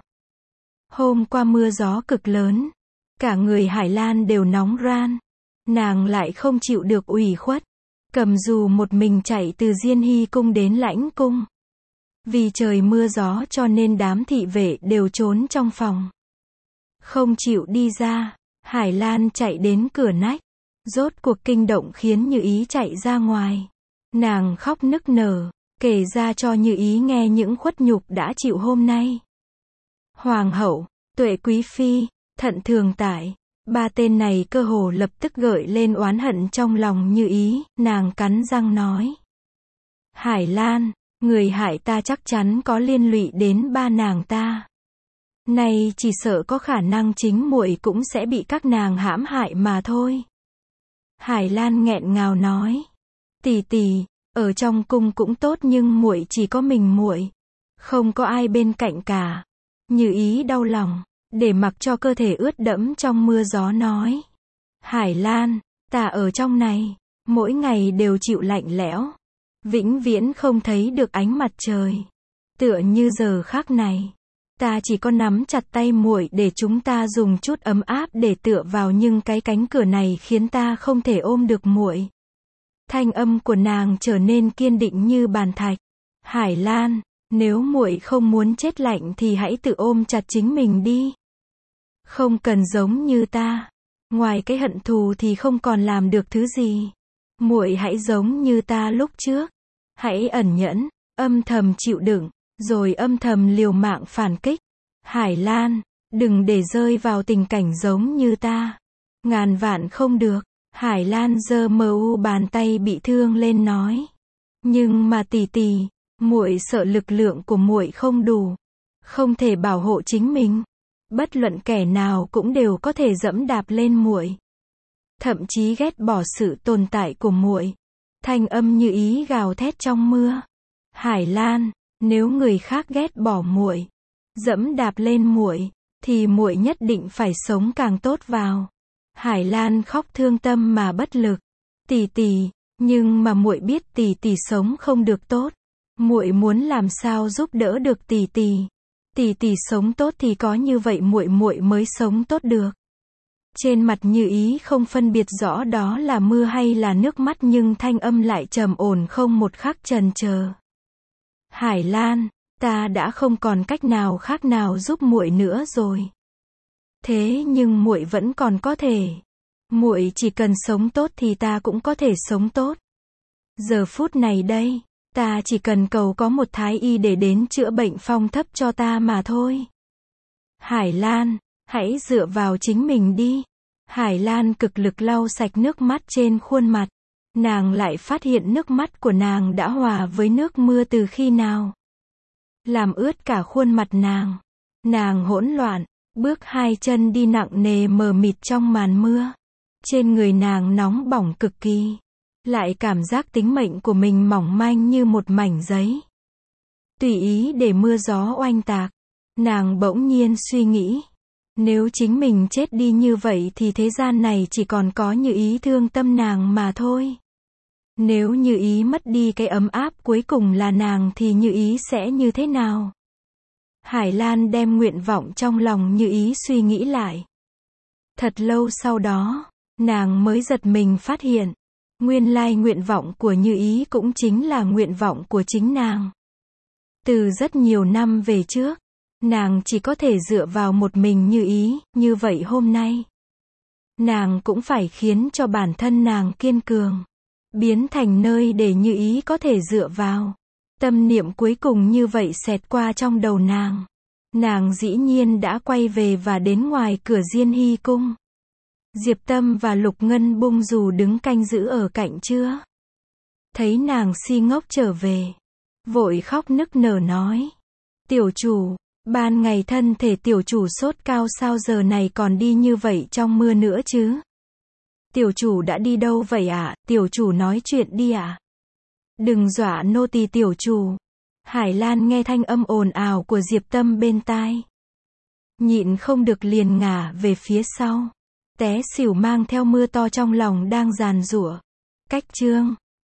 Hôm qua mưa gió cực lớn. Cả người Hải Lan đều nóng ran. Nàng lại không chịu được ủy khuất. Cầm dù một mình chạy từ Diên Hy cung đến Lãnh cung. Vì trời mưa gió cho nên đám thị vệ đều trốn trong phòng. Không chịu đi ra. Hải Lan chạy đến cửa nách. Rốt cuộc kinh động khiến Như Ý chạy ra ngoài. Nàng khóc nức nở, kể ra cho Như Ý nghe những khuất nhục đã chịu hôm nay. Hoàng hậu, Tuệ Quý Phi, Thận Thường Tại, ba tên này cơ hồ lập tức gợi lên oán hận trong lòng Như Ý. Nàng cắn răng nói. Hải Lan, người hại ta chắc chắn có liên lụy đến ba nàng ta. Này chỉ sợ có khả năng chính muội cũng sẽ bị các nàng hãm hại mà thôi. Hải Lan nghẹn ngào nói. Tỷ tỷ, ở trong cung cũng tốt nhưng muội chỉ có mình muội. Không có ai bên cạnh cả. Như Ý đau lòng, để mặc cho cơ thể ướt đẫm trong mưa gió nói. Hải Lan, ta ở trong này, mỗi ngày đều chịu lạnh lẽo. Vĩnh viễn không thấy được ánh mặt trời. Tựa như giờ khắc này. Ta chỉ có nắm chặt tay muội để chúng ta dùng chút ấm áp để tựa vào nhưng cái cánh cửa này khiến ta không thể ôm được muội. Thanh âm của nàng trở nên kiên định như bàn thạch. Hải Lan, nếu muội không muốn chết lạnh thì hãy tự ôm chặt chính mình đi. Không cần giống như ta. Ngoài cái hận thù thì không còn làm được thứ gì. Muội hãy giống như ta lúc trước. Hãy ẩn nhẫn, âm thầm chịu đựng. Rồi âm thầm liều mạng phản kích. Hải Lan, đừng để rơi vào tình cảnh giống như ta. Ngàn vạn không được. Hải Lan giơ mu bàn tay bị thương lên nói. Nhưng mà tỷ tỷ, muội sợ lực lượng của muội không đủ. Không thể bảo hộ chính mình. Bất luận kẻ nào cũng đều có thể dẫm đạp lên muội. Thậm chí ghét bỏ sự tồn tại của muội. Thanh âm Như Ý gào thét trong mưa. Hải Lan, nếu người khác ghét bỏ muội, dẫm đạp lên muội, thì muội nhất định phải sống càng tốt vào. Hải Lan khóc thương tâm mà bất lực. Tỷ tỷ, nhưng mà muội biết tỷ tỷ sống không được tốt. Muội muốn làm sao giúp đỡ được tỷ tỷ. Tỷ tỷ sống tốt thì có như vậy muội mới sống tốt được. Trên mặt Như Ý không phân biệt rõ đó là mưa hay là nước mắt nhưng thanh âm lại trầm ổn không một khắc chần chờ. Hải Lan, ta đã không còn cách nào khác nào giúp muội nữa rồi. Thế nhưng muội vẫn còn có thể. Muội chỉ cần sống tốt thì ta cũng có thể sống tốt. Giờ phút này đây, ta chỉ cần cầu có một thái y để đến chữa bệnh phong thấp cho ta mà thôi. Hải Lan, hãy dựa vào chính mình đi. Hải Lan cực lực lau sạch nước mắt trên khuôn mặt. Nàng lại phát hiện nước mắt của nàng đã hòa với nước mưa từ khi nào. Làm ướt cả khuôn mặt nàng. Nàng hỗn loạn, bước hai chân đi nặng nề mờ mịt trong màn mưa. Trên người nàng nóng bỏng cực kỳ. Lại cảm giác tính mệnh của mình mỏng manh như một mảnh giấy. Tùy ý để mưa gió oanh tạc. Nàng bỗng nhiên suy nghĩ. Nếu chính mình chết đi như vậy thì thế gian này chỉ còn có Như Ý thương tâm nàng mà thôi. Nếu Như Ý mất đi cái ấm áp cuối cùng là nàng thì Như Ý sẽ như thế nào? Hải Lan đem nguyện vọng trong lòng Như Ý suy nghĩ lại. Thật lâu sau đó, nàng mới giật mình phát hiện. Nguyên lai nguyện vọng của Như Ý cũng chính là nguyện vọng của chính nàng. Từ rất nhiều năm về trước, nàng chỉ có thể dựa vào một mình Như Ý, như vậy hôm nay, nàng cũng phải khiến cho bản thân nàng kiên cường, biến thành nơi để Như Ý có thể dựa vào. Tâm niệm cuối cùng như vậy xẹt qua trong đầu nàng. Nàng dĩ nhiên đã quay về và đến ngoài cửa Diên Hy cung. Diệp Tâm và Lục Ngân Bung dù đứng canh giữ ở cạnh chưa. Thấy nàng si ngốc trở về, vội khóc nức nở nói. Tiểu chủ, ban ngày thân thể tiểu chủ sốt cao sao giờ này còn đi như vậy trong mưa nữa chứ? Tiểu chủ đã đi đâu vậy ạ? Tiểu chủ nói chuyện đi ạ. Đừng dọa nô tỳ tiểu chủ. Hải Lan nghe thanh âm ồn ào của Diệp Tâm bên tai. Nhịn không được liền ngả về phía sau. Té xỉu mang theo mưa to trong lòng đang giàn giụa. Cách chương